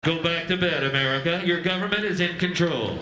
Go back to bed, America. Your government is in control.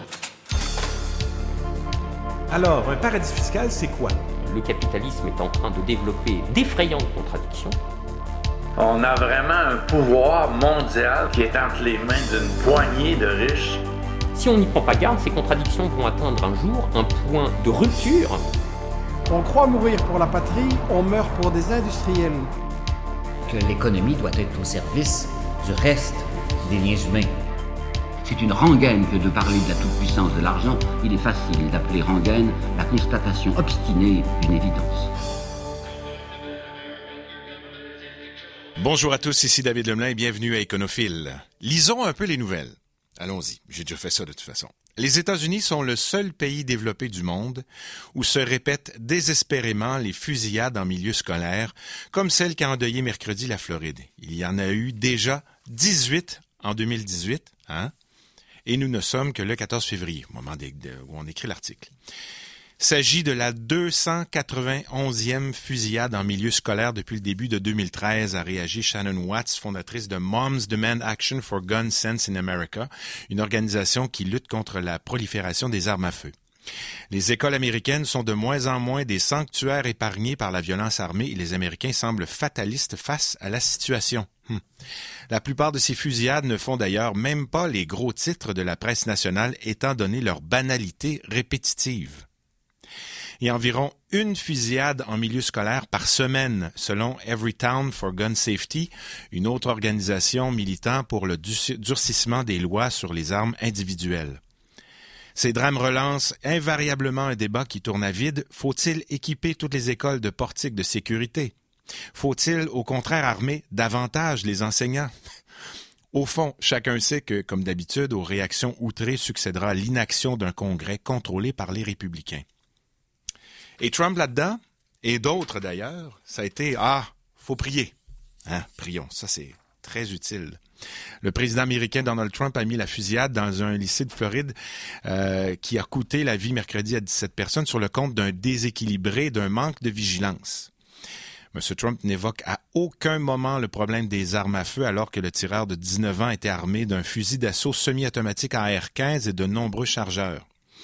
Alors, un paradis fiscal, c'est quoi? Le capitalisme est en train de développer d'effrayantes contradictions. On a vraiment un pouvoir mondial qui est entre les mains d'une poignée de riches. Si on n'y prend pas garde, ces contradictions vont atteindre un jour un point de rupture. On croit mourir pour la patrie, on meurt pour des industriels. Que l'économie doit être au service du reste des liens humains. C'est une rengaine que de parler de la toute-puissance de l'argent. Il est facile d'appeler rengaine la constatation obstinée d'une évidence. Bonjour à tous, ici David Lemelin et bienvenue à Éconophile. Lisons un peu les nouvelles. Allons-y, j'ai déjà fait ça de toute façon. Les États-Unis sont le seul pays développé du monde où se répètent désespérément les fusillades en milieu scolaire, comme celle qui a endeuillé mercredi la Floride. Il y en a eu déjà 18 en 2018, et nous ne sommes que le 14 février, au moment où on écrit l'article. Il s'agit de la 291e fusillade en milieu scolaire depuis le début de 2013, a réagi Shannon Watts, fondatrice de Moms Demand Action for Gun Sense in America, une organisation qui lutte contre la prolifération des armes à feu. Les écoles américaines sont de moins en moins des sanctuaires épargnés par la violence armée et les Américains semblent fatalistes face à la situation. La plupart de ces fusillades ne font d'ailleurs même pas les gros titres de la presse nationale étant donné leur banalité répétitive. Il y a environ une fusillade en milieu scolaire par semaine, selon Everytown for Gun Safety, une autre organisation militant pour le durcissement des lois sur les armes individuelles. Ces drames relancent invariablement un débat qui tourne à vide. Faut-il équiper toutes les écoles de portiques de sécurité? Faut-il, au contraire, armer davantage les enseignants? Au fond, chacun sait que, comme d'habitude, aux réactions outrées succédera l'inaction d'un Congrès contrôlé par les républicains. Et Trump là-dedans, et d'autres d'ailleurs, ça a été « faut prier ». Prions, ça c'est très utile. Le président américain Donald Trump a mis la fusillade dans un lycée de Floride qui a coûté la vie mercredi à 17 personnes sur le compte d'un déséquilibré, d'un manque de vigilance. M. Trump n'évoque à aucun moment le problème des armes à feu alors que le tireur de 19 ans était armé d'un fusil d'assaut semi-automatique AR-15 et de nombreux chargeurs.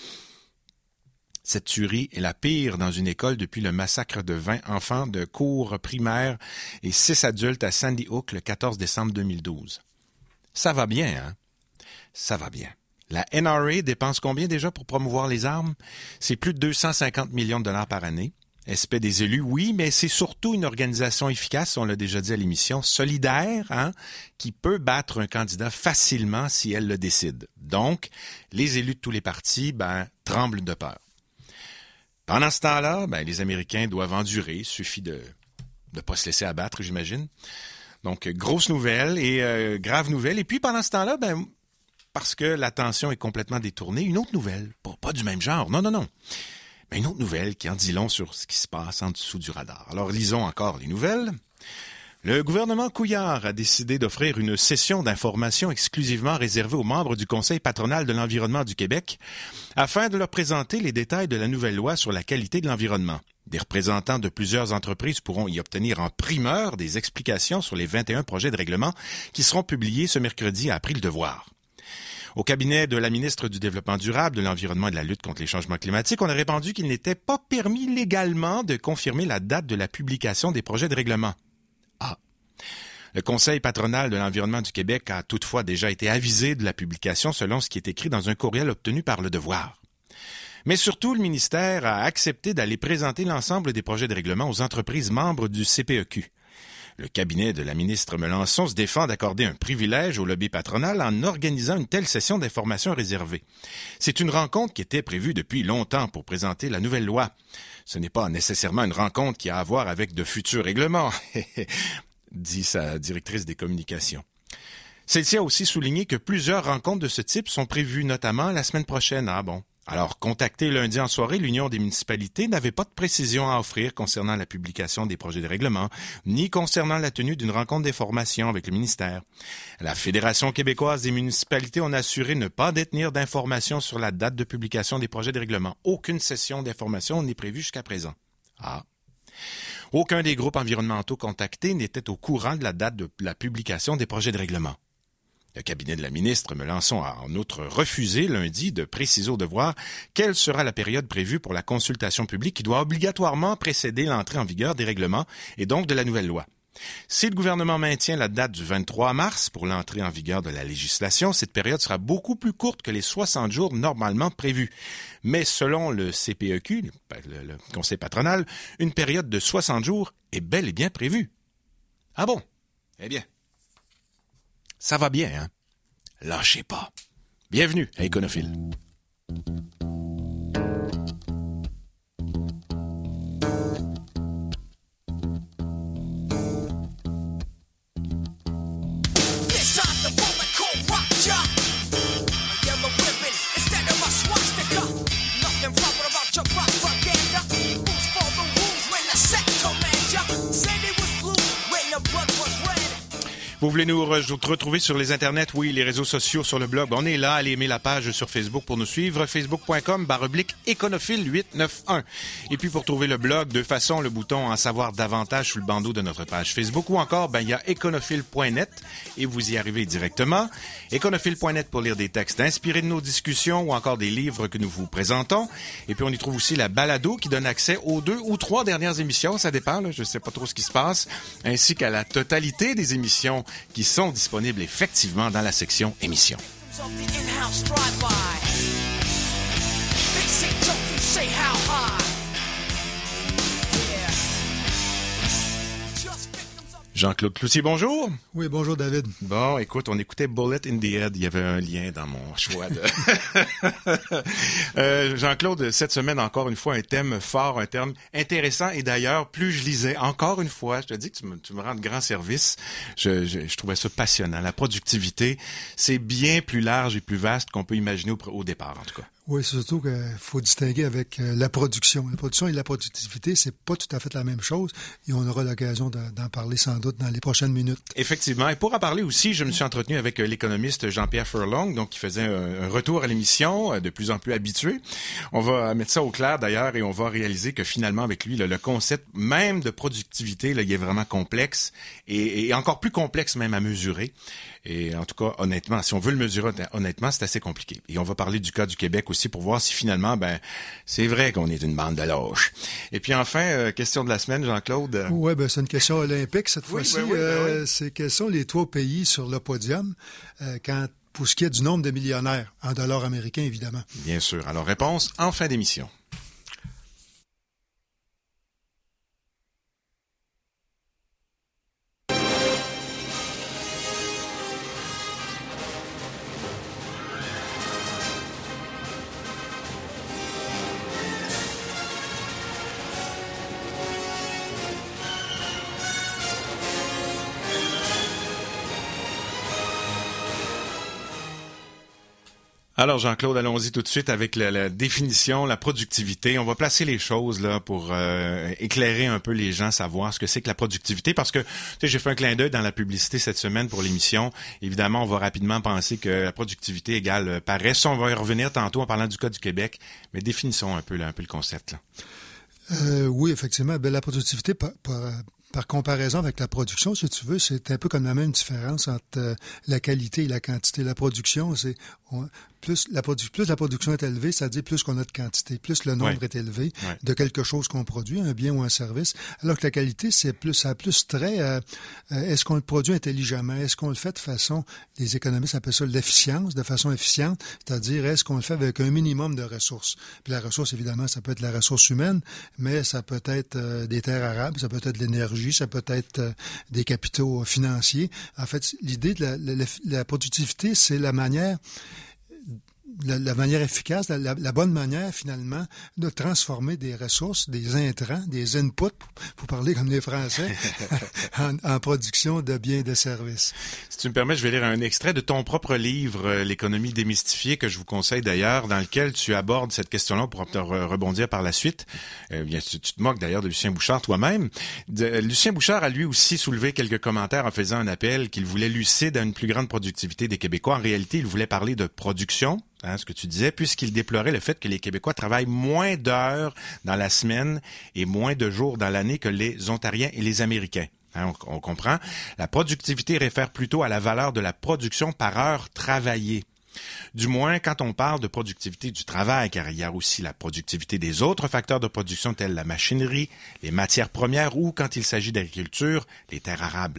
Cette tuerie est la pire dans une école depuis le massacre de 20 enfants de cours primaires et 6 adultes à Sandy Hook le 14 décembre 2012. Ça va bien, Ça va bien. La NRA dépense combien déjà pour promouvoir les armes? C'est plus de 250 millions de dollars par année. Elle paie des élus, oui, mais c'est surtout une organisation efficace, on l'a déjà dit à l'émission, solidaire, qui peut battre un candidat facilement si elle le décide. Donc, les élus de tous les partis, tremblent de peur. Pendant ce temps-là, les Américains doivent endurer, il suffit de ne pas se laisser abattre, j'imagine. Donc, grosse nouvelle et grave nouvelle. Et puis, pendant ce temps-là, parce que l'attention est complètement détournée, une autre nouvelle, pas du même genre, non. Mais une autre nouvelle qui en dit long sur ce qui se passe en dessous du radar. Alors, lisons encore les nouvelles. Le gouvernement Couillard a décidé d'offrir une session d'information exclusivement réservée aux membres du Conseil patronal de l'environnement du Québec afin de leur présenter les détails de la nouvelle loi sur la qualité de l'environnement. Des représentants de plusieurs entreprises pourront y obtenir en primeur des explications sur les 21 projets de règlement qui seront publiés ce mercredi, a appris Le Devoir. Au cabinet de la ministre du Développement durable, de l'Environnement et de la lutte contre les changements climatiques, on a répondu qu'il n'était pas permis légalement de confirmer la date de la publication des projets de règlement. Le Conseil patronal de l'environnement du Québec a toutefois déjà été avisé de la publication selon ce qui est écrit dans un courriel obtenu par Le Devoir. Mais surtout, le ministère a accepté d'aller présenter l'ensemble des projets de règlement aux entreprises membres du CPEQ. Le cabinet de la ministre Melançon se défend d'accorder un privilège au lobby patronal en organisant une telle session d'information réservée. C'est une rencontre qui était prévue depuis longtemps pour présenter la nouvelle loi. Ce n'est pas nécessairement une rencontre qui a à voir avec de futurs règlements, dit sa directrice des communications. Celle-ci a aussi souligné que plusieurs rencontres de ce type sont prévues, notamment la semaine prochaine. Alors, contacté lundi en soirée, l'Union des municipalités n'avait pas de précision à offrir concernant la publication des projets de règlement, ni concernant la tenue d'une rencontre d'information avec le ministère. La Fédération québécoise des municipalités en a assuré ne pas détenir d'informations sur la date de publication des projets de règlement. Aucune session d'information n'est prévue jusqu'à présent. Aucun des groupes environnementaux contactés n'était au courant de la date de la publication des projets de règlement. Le cabinet de la ministre Melançon a en outre refusé lundi de préciser au devoir quelle sera la période prévue pour la consultation publique qui doit obligatoirement précéder l'entrée en vigueur des règlements et donc de la nouvelle loi. Si le gouvernement maintient la date du 23 mars pour l'entrée en vigueur de la législation, cette période sera beaucoup plus courte que les 60 jours normalement prévus. Mais selon le CPEQ, le Conseil patronal, une période de 60 jours est bel et bien prévue. Ah bon? Eh bien, ça va bien, hein? Lâchez pas. Bienvenue à Éconophile. Vous voulez nous retrouver sur les internets, oui, les réseaux sociaux, sur le blog. On est là, allez aimer la page sur Facebook pour nous suivre, facebook.com/éconophile891. Et puis pour trouver le blog, de façon, le bouton en savoir davantage sous le bandeau de notre page Facebook, ou encore, il y a éconophile.net et vous y arrivez directement. Éconophile.net pour lire des textes inspirés de nos discussions ou encore des livres que nous vous présentons. Et puis on y trouve aussi la balado qui donne accès aux 2 ou 3 dernières émissions, ça dépend, là, je sais pas trop ce qui se passe, ainsi qu'à la totalité des émissions qui sont disponibles effectivement dans la section émissions. Jean-Claude Cloutier, bonjour. Oui, bonjour David. Bon, écoute, on écoutait Bullet in the Head. Il y avait un lien dans mon choix de... Jean-Claude, cette semaine, encore une fois, un thème fort, un terme intéressant. Et d'ailleurs, plus je lisais, encore une fois, je te dis que tu me rends de grands services. Je trouvais ça passionnant. La productivité, c'est bien plus large et plus vaste qu'on peut imaginer au départ, en tout cas. Oui, c'est surtout qu'il faut distinguer avec la production. La production et la productivité, c'est pas tout à fait la même chose et on aura l'occasion d'en parler sans doute dans les prochaines minutes. Effectivement. Et pour en parler aussi, je me suis entretenu avec l'économiste Jean-Pierre Furlong, donc qui faisait un retour à l'émission, de plus en plus habitué. On va mettre ça au clair d'ailleurs et on va réaliser que finalement avec lui, le concept même de productivité, il est vraiment complexe et encore plus complexe même à mesurer. Et en tout cas, honnêtement, si on veut le mesurer honnêtement, c'est assez compliqué. Et on va parler du cas du Québec aussi pour voir si finalement, c'est vrai qu'on est une bande de lâches. Et puis enfin, question de la semaine, Jean-Claude. Oui, c'est une question olympique cette fois-ci. Oui. C'est quels sont les 3 pays sur le podium pour ce qui est du nombre de millionnaires, en dollars américains, évidemment. Bien sûr. Alors, réponse en fin d'émission. Alors Jean-Claude, allons-y tout de suite avec la définition, la productivité. On va placer les choses là pour éclairer un peu les gens, savoir ce que c'est que la productivité. Parce que j'ai fait un clin d'œil dans la publicité cette semaine pour l'émission. Évidemment, on va rapidement penser que la productivité égale paresse. On va y revenir tantôt en parlant du cas du Québec. Mais définissons un peu le concept là. Oui, effectivement. La productivité par comparaison avec la production, si tu veux, c'est un peu comme la même différence entre la qualité et la quantité. La production, c'est plus la production est élevée, c'est-à-dire plus qu'on a de quantité, plus le nombre est élevé de quelque chose qu'on produit, un bien ou un service. Alors que la qualité, ça a plus trait est-ce qu'on le produit intelligemment, est-ce qu'on le fait de façon, les économistes appellent ça l'efficience, de façon efficiente, c'est-à-dire est-ce qu'on le fait avec un minimum de ressources. Puis la ressource, évidemment, ça peut être la ressource humaine, mais ça peut être des terres arables, ça peut être de l'énergie, ça peut être des capitaux financiers. En fait, l'idée de la productivité, c'est la manière efficace, la bonne manière finalement de transformer des ressources, des intrants, des inputs, pour parler comme les Français, en production de biens et de services. Si tu me permets, je vais lire un extrait de ton propre livre, L'économie démystifiée, que je vous conseille d'ailleurs, dans lequel tu abordes cette question-là pour te rebondir par la suite. Bien, tu te moques d'ailleurs de Lucien Bouchard toi-même. Lucien Bouchard a lui aussi soulevé quelques commentaires en faisant un appel qu'il voulait lucide à une plus grande productivité des Québécois. En réalité, il voulait parler de production, ce que tu disais, puisqu'il déplorait le fait que les Québécois travaillent moins d'heures dans la semaine et moins de jours dans l'année que les Ontariens et les Américains. Hein, on comprend. La productivité réfère plutôt à la valeur de la production par heure travaillée. Du moins, quand on parle de productivité du travail, car il y a aussi la productivité des autres facteurs de production tels la machinerie, les matières premières ou, quand il s'agit d'agriculture, les terres arabes.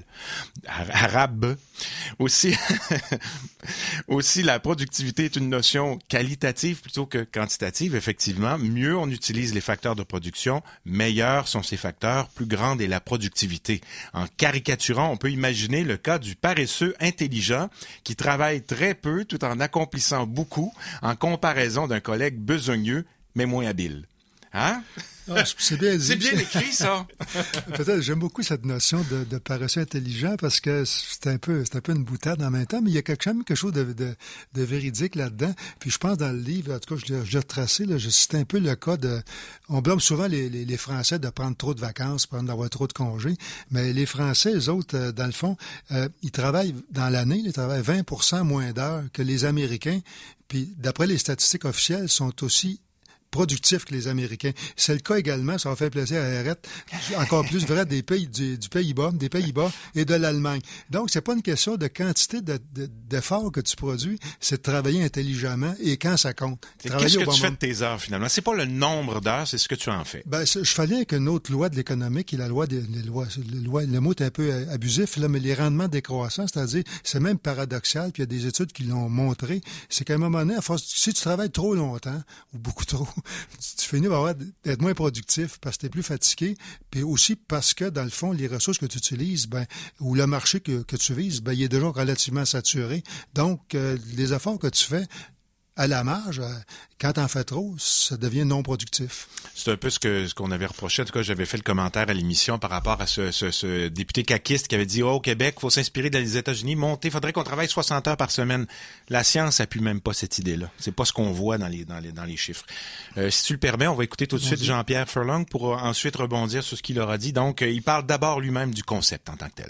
Aussi, aussi, la productivité est une notion qualitative plutôt que quantitative. Effectivement, mieux on utilise les facteurs de production, meilleurs sont ces facteurs, plus grande est la productivité. En caricaturant, on peut imaginer le cas du paresseux intelligent qui travaille très peu tout en accomplissant beaucoup en comparaison d'un collègue besogneux mais moins habile. Hein? Ah, c'est bien dit. C'est bien écrit, ça. Peut-être, j'aime beaucoup cette notion de paresseux intelligent parce que c'est un peu une boutade en même temps, mais il y a quelque chose de véridique là-dedans. Puis je pense dans le livre, en tout cas, je l'ai retracé, là, je cite un peu le cas on blâme souvent les Français de prendre trop de vacances, d'avoir trop de congés, mais les Français, eux autres, dans le fond, ils travaillent dans l'année, ils travaillent 20% moins d'heures que les Américains. Puis d'après les statistiques officielles, sont aussi productifs que les Américains. C'est le cas également, ça va faire plaisir à Arrête, encore plus vrai des pays des Pays-Bas et de l'Allemagne. Donc, c'est pas une question de quantité d'efforts que tu produis, c'est de travailler intelligemment et quand ça compte. Qu'est-ce que tu fais de tes heures, finalement? C'est pas le nombre d'heures, c'est ce que tu en fais. Je fallais avec une autre loi de l'économie, qui est la loi le mot est un peu abusif, là, mais les rendements décroissants, c'est-à-dire, c'est même paradoxal, puis il y a des études qui l'ont montré, c'est qu'à un moment donné, si tu travailles trop longtemps, ou beaucoup trop, tu finis par être moins productif parce que tu es plus fatigué, puis aussi parce que, dans le fond, les ressources que tu utilises, ou le marché que tu vises, il est déjà relativement saturé. Donc, les efforts que tu fais à la marge, quand t'en fais trop, ça devient non productif. C'est un peu ce qu'on avait reproché. En tout cas, j'avais fait le commentaire à l'émission par rapport à ce député caquiste qui avait dit, au Québec, faut s'inspirer des États-Unis, faudrait qu'on travaille 60 heures par semaine. La science appuie même pas cette idée-là. C'est pas ce qu'on voit dans les chiffres. Si tu le permets, on va écouter tout de suite Jean-Pierre Furlong pour ensuite rebondir sur ce qu'il aura dit. Donc, il parle d'abord lui-même du concept en tant que tel.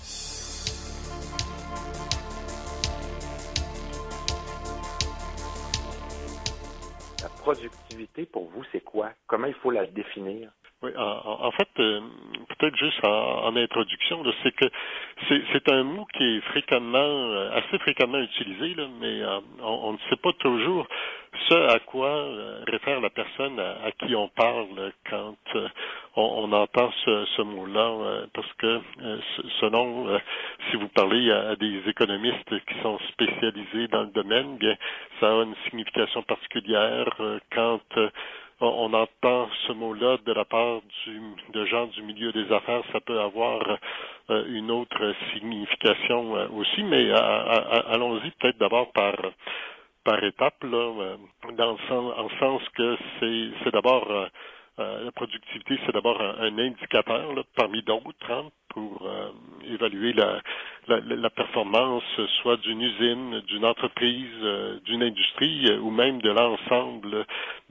Productivité, pour vous, c'est quoi? Comment il faut la définir? Oui, en fait, peut-être juste en introduction, là, c'est que c'est un mot qui est assez fréquemment utilisé, là, mais on ne sait pas toujours ce à quoi réfère la personne à qui on parle quand on entend ce mot-là, parce que selon, si vous parlez à des économistes qui sont spécialisés dans le domaine, bien, ça a une signification particulière quand on entend ce mot-là de la part de gens du milieu des affaires, ça peut avoir une autre signification aussi, mais allons-y peut-être d'abord par étapes, là, dans le sens que c'est d'abord la productivité, c'est d'abord un indicateur là, parmi d'autres pour évaluer la performance soit d'une usine, d'une entreprise, d'une industrie ou même de l'ensemble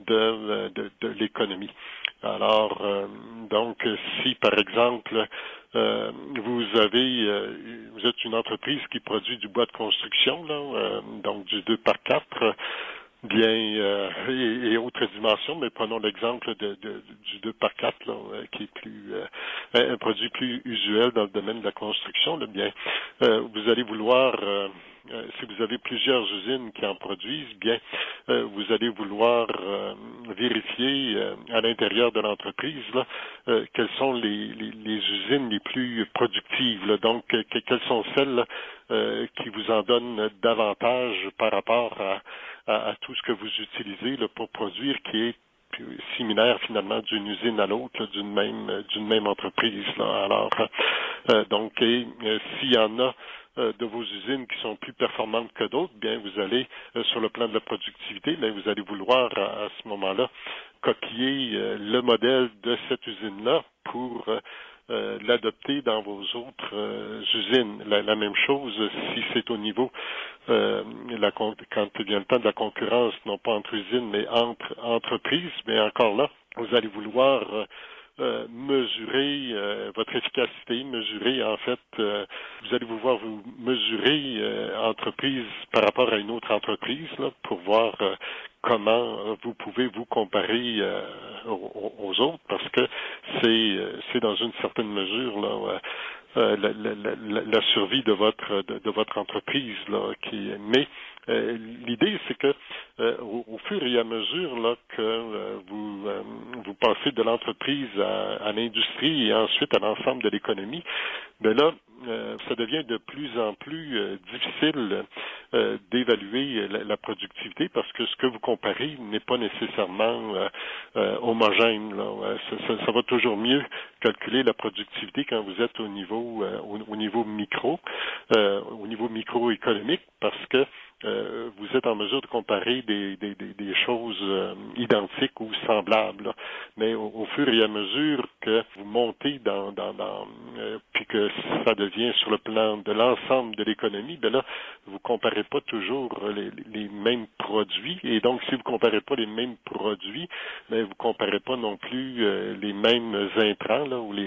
de l'économie. Alors, donc, si par exemple vous êtes une entreprise qui produit du bois de construction, là, donc du 2x4, bien, et autres dimensions, mais prenons l'exemple du 2x4, là, qui est un produit plus usuel dans le domaine de la construction, là, bien, vous allez vouloir, si vous avez plusieurs usines qui en produisent, bien, vous allez vouloir vérifier à l'intérieur de l'entreprise, là, quelles sont les usines les plus productives, là, donc, quelles sont celles là, qui vous en donnent davantage par rapport à tout ce que vous utilisez là, pour produire, qui est similaire finalement d'une usine à l'autre, là, d'une même entreprise. Là. Alors, donc, s'il y en a de vos usines qui sont plus performantes que d'autres, bien, vous allez, sur le plan de la productivité, bien, vous allez vouloir à ce moment-là copier le modèle de cette usine-là pour l'adopter dans vos autres usines. La même chose si c'est au niveau quand il vient le temps de la concurrence, non pas entre usines, mais entre entreprises, mais encore là, vous allez vouloir mesurer votre efficacité, mesurer en fait, vous allez vouloir vous mesurer entreprise par rapport à une autre entreprise là, pour voir comment vous pouvez vous comparer aux autres, parce que c'est dans une certaine mesure là la survie de votre entreprise là. Mais l'idée, c'est que au fur et à mesure là que vous passez de l'entreprise à l'industrie et ensuite à l'ensemble de l'économie, ben là, ça devient de plus en plus difficile d'évaluer la productivité parce que ce que vous comparez n'est pas nécessairement homogène. Là. Ça va toujours mieux calculer la productivité quand vous êtes au niveau micro, au niveau microéconomique, parce que vous êtes en mesure de comparer des choses identiques ou semblables. Là. Mais au fur et à mesure que vous montez puis que ça devient sur le plan de l'ensemble de l'économie, ben là, vous comparez pas toujours les mêmes produits. Et donc, si vous comparez pas les mêmes produits, ben vous comparez pas non plus les mêmes intrants là, ou les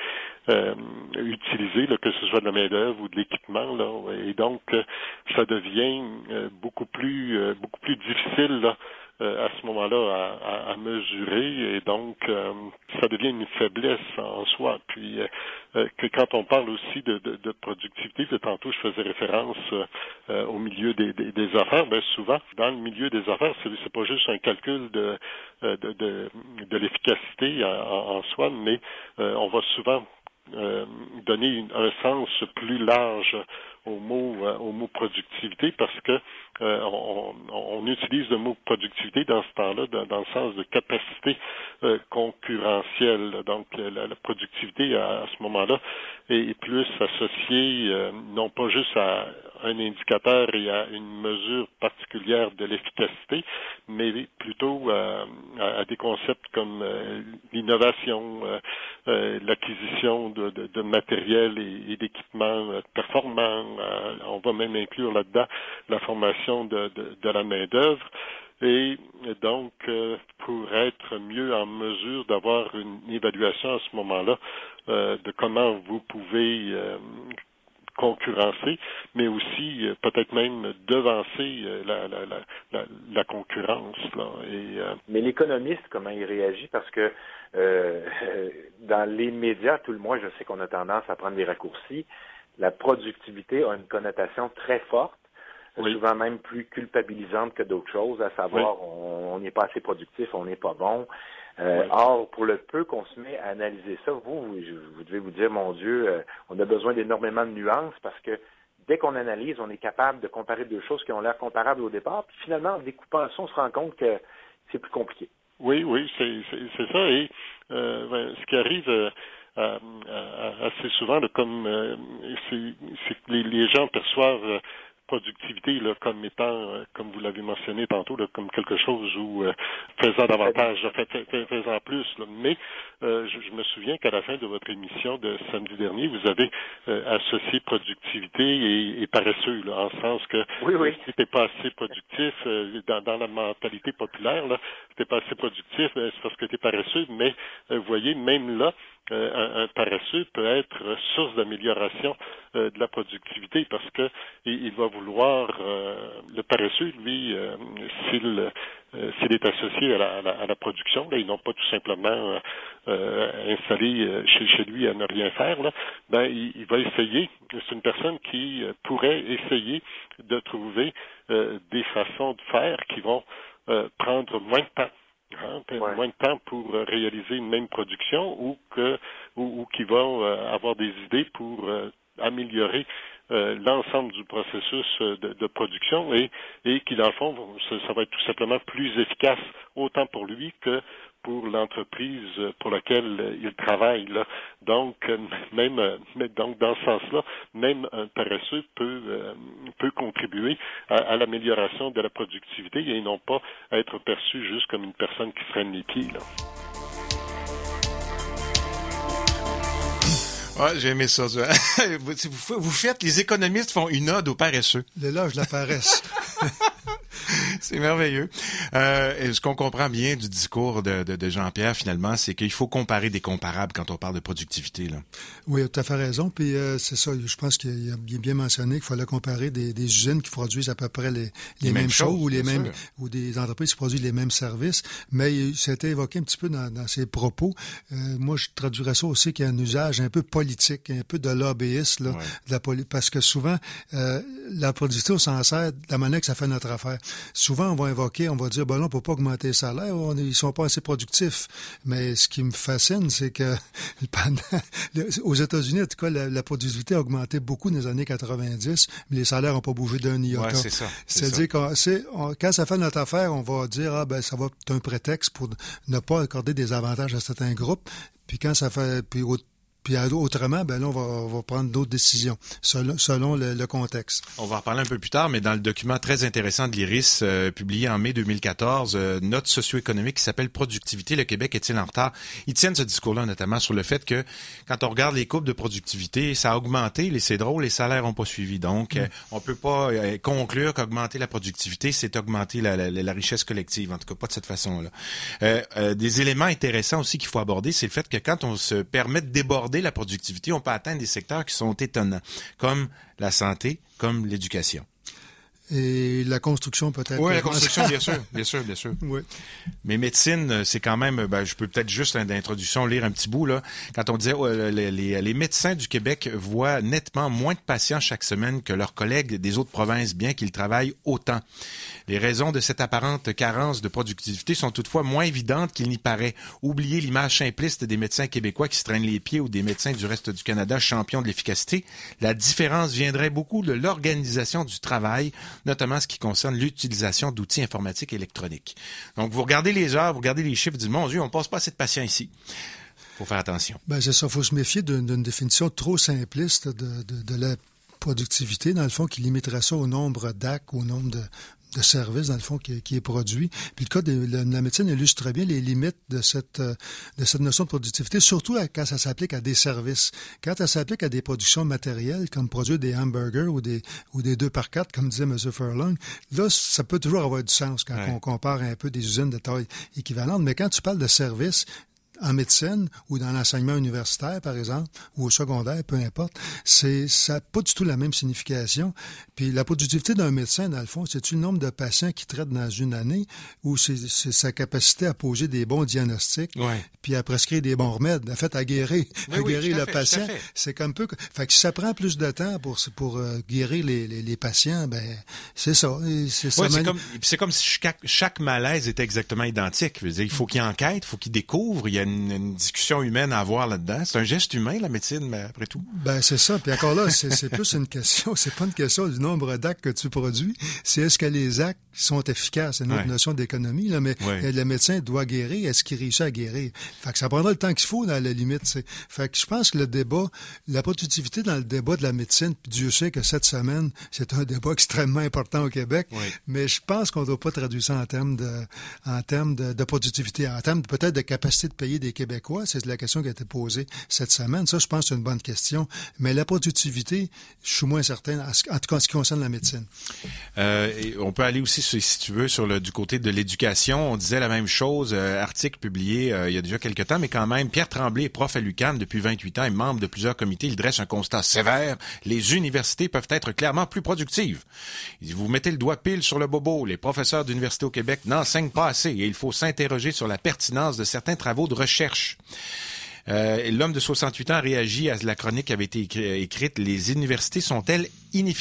utilisés, là, que ce soit de la main-d'œuvre ou de l'équipement. Là. Et donc, ça devient beaucoup plus difficile là, à ce moment-là à mesurer, et donc ça devient une faiblesse en soi. Puis que quand on parle aussi de productivité, tantôt je faisais référence au milieu des affaires, ben souvent dans le milieu des affaires, c'est pas juste un calcul de l'efficacité en soi, mais on va souvent donner un sens plus large au mot productivité parce que on utilise le mot productivité dans ce temps-là dans le sens de capacité concurrentielle. Donc la productivité à ce moment-là est plus associée non pas juste à un indicateur et à une mesure particulière de l'efficacité, mais plutôt à des concepts comme l'innovation, l'acquisition de matériel et d'équipements performants. On va même inclure là-dedans la formation de la main-d'œuvre. Et donc, pour être mieux en mesure d'avoir une évaluation à ce moment-là de comment vous pouvez concurrencer, mais aussi peut-être même devancer la concurrence. Là. Mais l'économiste, comment il réagit? Parce que dans les médias, tout le moins, je sais qu'on a tendance à prendre des raccourcis. La productivité a une connotation très forte, oui. Souvent même plus culpabilisante que d'autres choses, à savoir oui. On n'est pas assez productif, on n'est pas bon. Oui. Or, pour le peu qu'on se met à analyser ça, vous devez vous dire, mon Dieu, on a besoin d'énormément de nuances parce que dès qu'on analyse, on est capable de comparer deux choses qui ont l'air comparables au départ. Puis finalement, en découpant ça, on se rend compte que c'est plus compliqué. Oui, c'est ça. Et ce qui arrive assez souvent, là, comme c'est que les gens perçoivent productivité là, comme étant, comme vous l'avez mentionné tantôt, là, comme quelque chose où faisant davantage, faisant plus. Là. Mais je me souviens qu'à la fin de votre émission de samedi dernier, vous avez associé productivité et paresseux, là, en ce sens que si t'es pas assez productif, dans la mentalité populaire, là, si t'es pas assez productif, c'est parce que t'es paresseux. Mais vous voyez, même là, un paresseux peut être source d'amélioration de la productivité parce que il va vouloir le paresseux, lui, s'il est associé à la production, là, ils n'ont pas tout simplement installé chez lui à ne rien faire, là, ben il va essayer. C'est une personne qui pourrait essayer de trouver des façons de faire qui vont prendre moins de temps. Moins de temps pour réaliser une même production ou qui vont avoir des idées pour améliorer l'ensemble du processus de production et qui, dans le fond, ça va être tout simplement plus efficace autant pour lui que pour l'entreprise pour laquelle il travaille. Là. Donc, donc dans ce sens-là, même un paresseux peut contribuer à l'amélioration de la productivité et non pas être perçu juste comme une personne qui se traîne les pieds. Là. Ouais, j'ai aimé ça. Vous faites, les économistes font une ode aux paresseux. L'éloge de la paresse. C'est merveilleux. Et ce qu'on comprend bien du discours de Jean-Pierre, finalement, c'est qu'il faut comparer des comparables quand on parle de productivité, là. Oui, tu as fait raison. Puis c'est ça, je pense qu'il a bien mentionné qu'il fallait comparer des usines qui produisent à peu près les mêmes choses ou des entreprises qui produisent les mêmes services. Mais ça a été évoqué un petit peu dans ses propos. Moi, je traduirais ça aussi qu'il y a un usage un peu politique, un peu de lobbyiste, là, parce que souvent, la productivité, on s'en sert de la manière que ça fait notre affaire. Souvent, on va dire, ben non, on peut pas augmenter les salaires, ils sont pas assez productifs. Mais ce qui me fascine, c'est que aux États-Unis, en tout cas, la productivité a augmenté beaucoup dans les années 90, mais les salaires n'ont pas bougé d'un iota. Ouais, c'est ça. C'est-à-dire que quand ça fait notre affaire, on va dire, ça va être un prétexte pour ne pas accorder des avantages à certains groupes. Puis quand ça fait, puis autrement, ben là, on va prendre d'autres décisions selon le contexte. On va en reparler un peu plus tard, mais dans le document très intéressant de l'IRIS, publié en mai 2014, note socio-économique qui s'appelle « Productivité, le Québec est-il en retard ?» Ils tiennent ce discours-là notamment sur le fait que quand on regarde les courbes de productivité, ça a augmenté, c'est drôle, les salaires n'ont pas suivi. Donc, on peut pas conclure qu'augmenter la productivité, c'est augmenter la richesse collective, en tout cas pas de cette façon-là. Des éléments intéressants aussi qu'il faut aborder, c'est le fait que quand on se permet de déborder la productivité, on peut atteindre des secteurs qui sont étonnants, comme la santé, comme l'éducation. Et la construction peut-être. Oui, la construction, bien sûr. Oui. Mais médecine, c'est quand même, je peux peut-être juste d'introduction lire un petit bout, là. Quand on disait, les médecins du Québec voient nettement moins de patients chaque semaine que leurs collègues des autres provinces, bien qu'ils travaillent autant. Les raisons de cette apparente carence de productivité sont toutefois moins évidentes qu'il n'y paraît. Oubliez l'image simpliste des médecins québécois qui se traînent les pieds ou des médecins du reste du Canada champions de l'efficacité. La différence viendrait beaucoup de l'organisation du travail, notamment ce qui concerne l'utilisation d'outils informatiques et électroniques. Donc, vous regardez les heures, vous regardez les chiffres, vous dites, mon Dieu, on passe pas assez de patients ici. Faut faire attention. Ben, c'est ça, faut se méfier d'une définition trop simpliste de la productivité, dans le fond, qui limiterait ça au nombre d'actes, au nombre de services, dans le fond, qui est produit. Puis le cas de la médecine illustre bien les limites de cette notion de productivité, surtout quand ça s'applique à des services. Quand ça s'applique à des productions matérielles, comme produire des hamburgers ou des 2x4, comme disait M. Furlong, là, ça peut toujours avoir du sens quand on compare un peu des usines de taille équivalente. Mais quand tu parles de services, en médecine ou dans l'enseignement universitaire, par exemple, ou au secondaire, peu importe, ça n'a pas du tout la même signification. Puis la productivité d'un médecin, dans le fond, c'est-tu le nombre de patients qu'il traite dans une année ou c'est sa capacité à poser des bons diagnostics puis à prescrire des bons remèdes, en fait, à guérir le patient. C'est comme peu... Fait que si ça prend plus de temps pour guérir les patients, ben c'est ça. C'est comme si chaque malaise était exactement identique. Je veux dire, il faut qu'il enquête, il faut qu'il découvre, il y a une discussion humaine à avoir là-dedans. C'est un geste humain, la médecine, mais après tout. Ben, c'est ça. Puis encore là, c'est plus une question, c'est pas une question du nombre d'actes que tu produis, c'est est-ce que les actes sont efficaces. C'est une autre notion d'économie, là, mais le médecin doit guérir. Est-ce qu'il réussit à guérir? Fait que ça prendra le temps qu'il faut, dans la limite. Fait que je pense que le débat, la productivité dans le débat de la médecine, puis Dieu sait que cette semaine, c'est un débat extrêmement important au Québec, mais je pense qu'on ne doit pas traduire ça en termes de productivité, en termes peut-être de capacité de payer des Québécois. C'est la question qui a été posée cette semaine. Ça, je pense que c'est une bonne question. Mais la productivité, je suis moins certain, en tout cas en ce qui concerne la médecine. Et on peut aller aussi, si tu veux, du côté de l'éducation. On disait la même chose, article publié il y a déjà quelques temps, mais quand même, Pierre Tremblay est prof à l'UQAM depuis 28 ans et membre de plusieurs comités. Il dresse un constat sévère. Les universités peuvent être clairement plus productives. Il dit, vous mettez le doigt pile sur le bobo. Les professeurs d'université au Québec n'enseignent pas assez et il faut s'interroger sur la pertinence de certains travaux de recherche. L'homme de 68 ans réagit à la chronique qui avait été écrite « Les universités sont-elles inefficaces ?»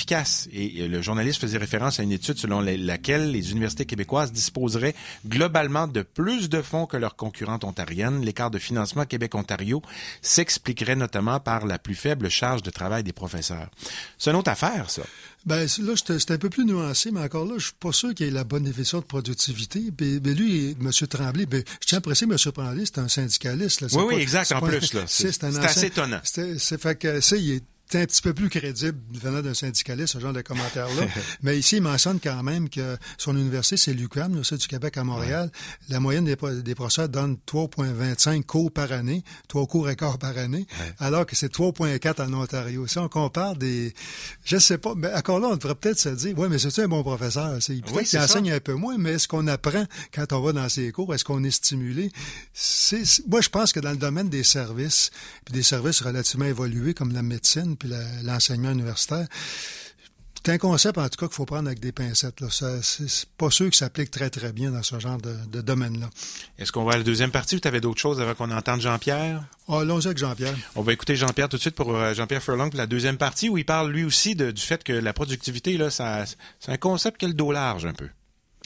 Et le journaliste faisait référence à une étude selon laquelle les universités québécoises disposeraient globalement de plus de fonds que leurs concurrentes ontariennes. L'écart de financement Québec-Ontario s'expliquerait notamment par la plus faible charge de travail des professeurs. C'est une autre affaire, ça. Ben là, c'est un peu plus nuancé, mais encore là, je suis pas sûr qu'il y ait la bonne définition de productivité. Ben lui, M. Tremblay, je tiens à préciser, M. Tremblay, c'est un syndicaliste. Là. Oui, exact, en plus. Là. C'est assez étonnant. Fait que ça, il est c'est un petit peu plus crédible venant d'un syndicaliste, ce genre de commentaire-là. Mais ici, il mentionne quand même que son université, c'est l'UQAM, l'Université du Québec à Montréal. Ouais. La moyenne des professeurs donne 3,25 cours par année, 3 cours et quart par année, alors que c'est 3,4 en Ontario. Si on compare je sais pas, mais encore là, on devrait peut-être se dire, ouais, mais c'est-tu un bon professeur? Peut-être qu'il enseigne un peu moins, mais est-ce qu'on apprend quand on va dans ses cours? Est-ce qu'on est stimulé? Moi, je pense que dans le domaine des services, puis des services relativement évolués comme la médecine puis l'enseignement universitaire, c'est un concept, en tout cas, qu'il faut prendre avec des pincettes. Là. C'est pas sûr que ça s'applique très, très bien dans ce genre de domaine-là. Est-ce qu'on va à la deuxième partie ou tu avais d'autres choses avant qu'on entende Jean-Pierre? Allons-y avec Jean-Pierre. On va écouter Jean-Pierre tout de suite pour Jean-Pierre Furlong pour la deuxième partie où il parle lui aussi du fait que la productivité, là, c'est un concept qui a le dos large un peu.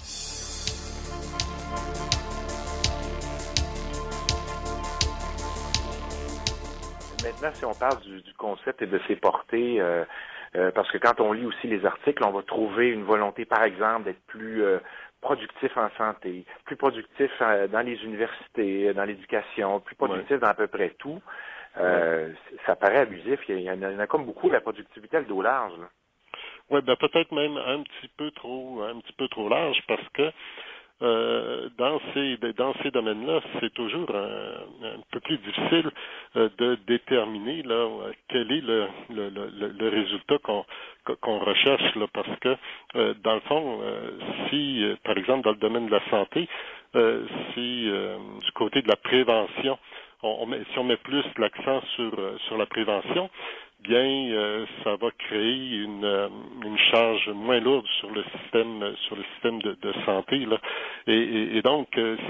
Maintenant, si on parle du concept et de ses portées, parce que quand on lit aussi les articles, on va trouver une volonté, par exemple, d'être plus productif en santé, plus productif dans les universités, dans l'éducation, plus productif dans à peu près tout. Ça paraît abusif. Il y en a comme beaucoup, la productivité à le dos large. Oui, ben peut-être même un petit peu trop large, parce que dans ces domaines-là, c'est toujours un peu plus difficile de déterminer là quel est le résultat qu'on recherche là, parce que dans le fond, si par exemple dans le domaine de la santé, si du côté de la prévention, si on met plus l'accent sur la prévention, bien ça va créer une charge moins lourde sur le système de santé là, et donc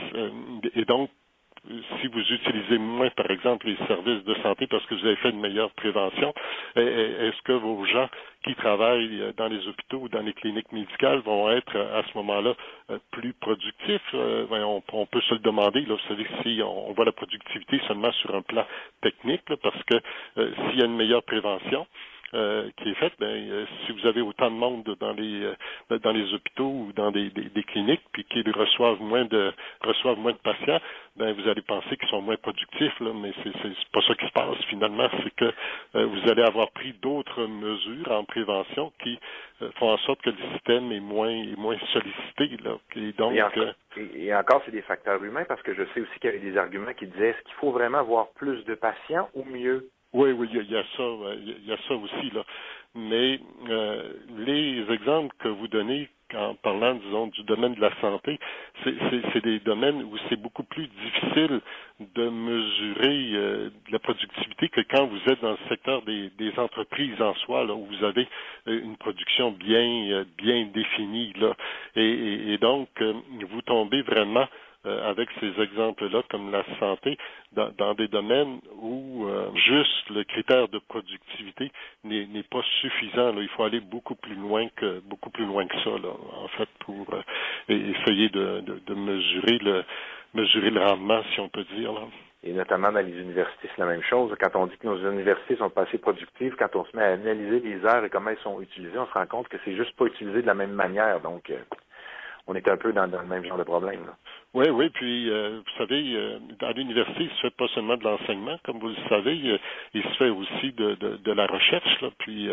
si vous utilisez moins, par exemple, les services de santé parce que vous avez fait une meilleure prévention, est-ce que vos gens qui travaillent dans les hôpitaux ou dans les cliniques médicales vont être à ce moment-là plus productifs? On peut se le demander. Là, vous savez, si on voit la productivité seulement sur un plan technique, là, parce que s'il y a une meilleure prévention qui est faite, si vous avez autant de monde dans les hôpitaux ou dans des cliniques, puis qu'ils reçoivent moins de patients, vous allez penser qu'ils sont moins productifs, là, mais c'est pas ça qui se passe finalement. C'est que vous allez avoir pris d'autres mesures en prévention qui font en sorte que le système est moins sollicité, là. Et donc et encore, c'est des facteurs humains, parce que je sais aussi qu'il y avait des arguments qui disaient est-ce qu'il faut vraiment avoir plus de patients ou mieux? Oui, il y a ça aussi, là. Mais les exemples que vous donnez en parlant, disons, du domaine de la santé, c'est des domaines où c'est beaucoup plus difficile de mesurer la productivité que quand vous êtes dans le secteur des entreprises en soi, là, où vous avez une production bien définie, là. Et donc, vous tombez vraiment avec ces exemples-là, comme la santé, dans des domaines où juste le critère de productivité n'est pas suffisant. Là. Il faut aller beaucoup plus loin que ça, là, en fait, pour essayer de mesurer le rendement, si on peut dire, là. Et notamment dans les universités, c'est la même chose. Quand on dit que nos universités sont pas assez productives, quand on se met à analyser les heures et comment elles sont utilisées, on se rend compte que c'est juste pas utilisé de la même manière. Donc, on est un peu dans le même genre de problème, là. Oui, puis vous savez, à l'université, il se fait pas seulement de l'enseignement, comme vous le savez, il se fait aussi de la recherche, là, puis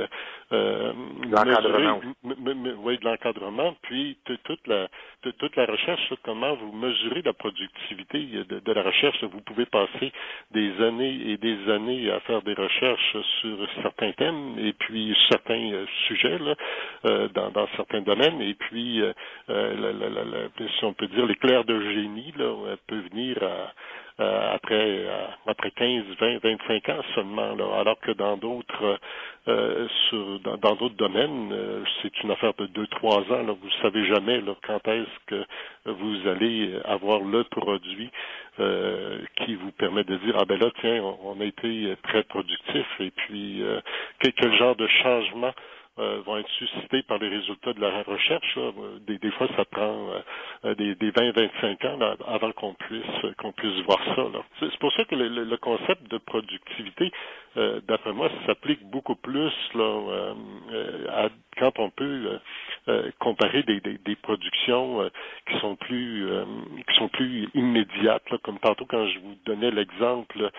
l'encadrement. Oui, de l'encadrement, puis toute la recherche, là, comment vous mesurez la productivité de la recherche. Vous pouvez passer des années et des années à faire des recherches sur certains thèmes et puis certains sujets là, dans certains domaines, et puis si on peut dire l'éclair de génie là, peut venir après 15, 20, 25 ans seulement, là, alors que dans d'autres dans d'autres domaines, c'est une affaire de 2-3 ans. Là, vous ne savez jamais là, quand est-ce que vous allez avoir le produit qui vous permet de dire là, tiens, on a été très productif, et puis quel genre de changement vont être suscités par les résultats de la recherche. Des fois, ça prend des 20-25 ans là, avant qu'on puisse voir ça. Là. C'est pour ça que le concept de productivité, d'après moi, s'applique beaucoup plus là, quand on peut comparer des productions qui sont plus immédiates, là, comme tantôt quand je vous donnais l'exemple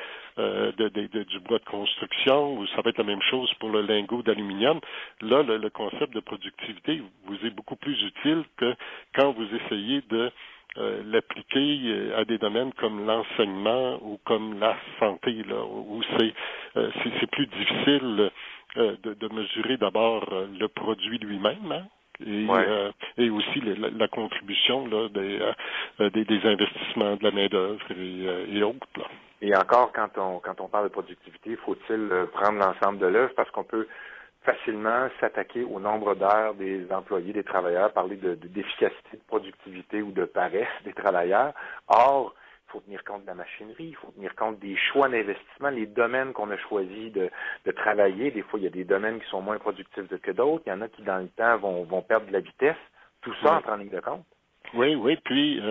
du bois de construction, où ça va être la même chose pour le lingot d'aluminium. Là, le concept de productivité vous est beaucoup plus utile que quand vous essayez de l'appliquer à des domaines comme l'enseignement ou comme la santé, là, où c'est plus difficile de mesurer d'abord le produit lui-même, hein, et aussi la contribution là, des investissements de la main-d'œuvre et autres. Là. Et encore, quand on parle de productivité, faut-il prendre l'ensemble de l'œuvre parce qu'on peut facilement s'attaquer au nombre d'heures des employés, des travailleurs, parler d'efficacité, de productivité ou de paresse des travailleurs. Or, il faut tenir compte de la machinerie, il faut tenir compte des choix d'investissement, les domaines qu'on a choisi de travailler. Des fois, il y a des domaines qui sont moins productifs que d'autres. Il y en a qui, dans le temps, vont perdre de la vitesse. Tout ça entre en ligne de compte. Oui, puis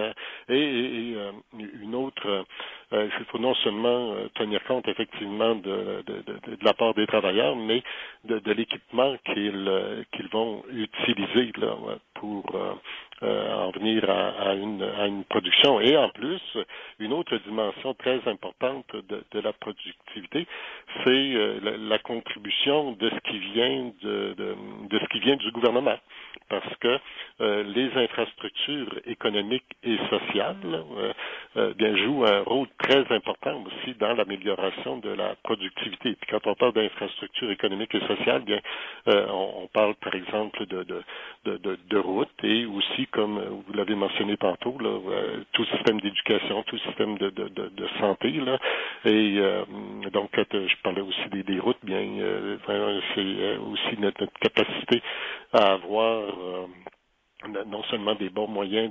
une autre, il faut non seulement tenir compte effectivement de la part des travailleurs, mais de l'équipement qu'ils vont utiliser là, pour en venir à une production. Et en plus, une autre dimension très importante de la productivité, c'est la contribution de ce qui vient de ce qui vient du gouvernement. Parce que les infrastructures économiques et sociales bien jouent un rôle très important aussi dans l'amélioration de la productivité. Puis quand on parle d'infrastructures économiques et sociales, bien on parle par exemple de routes et aussi, comme vous l'avez mentionné tantôt, là, tout système d'éducation, tout système de santé. Là, et donc quand je parlais aussi des routes, bien c'est aussi notre capacité à avoir non seulement des bons moyens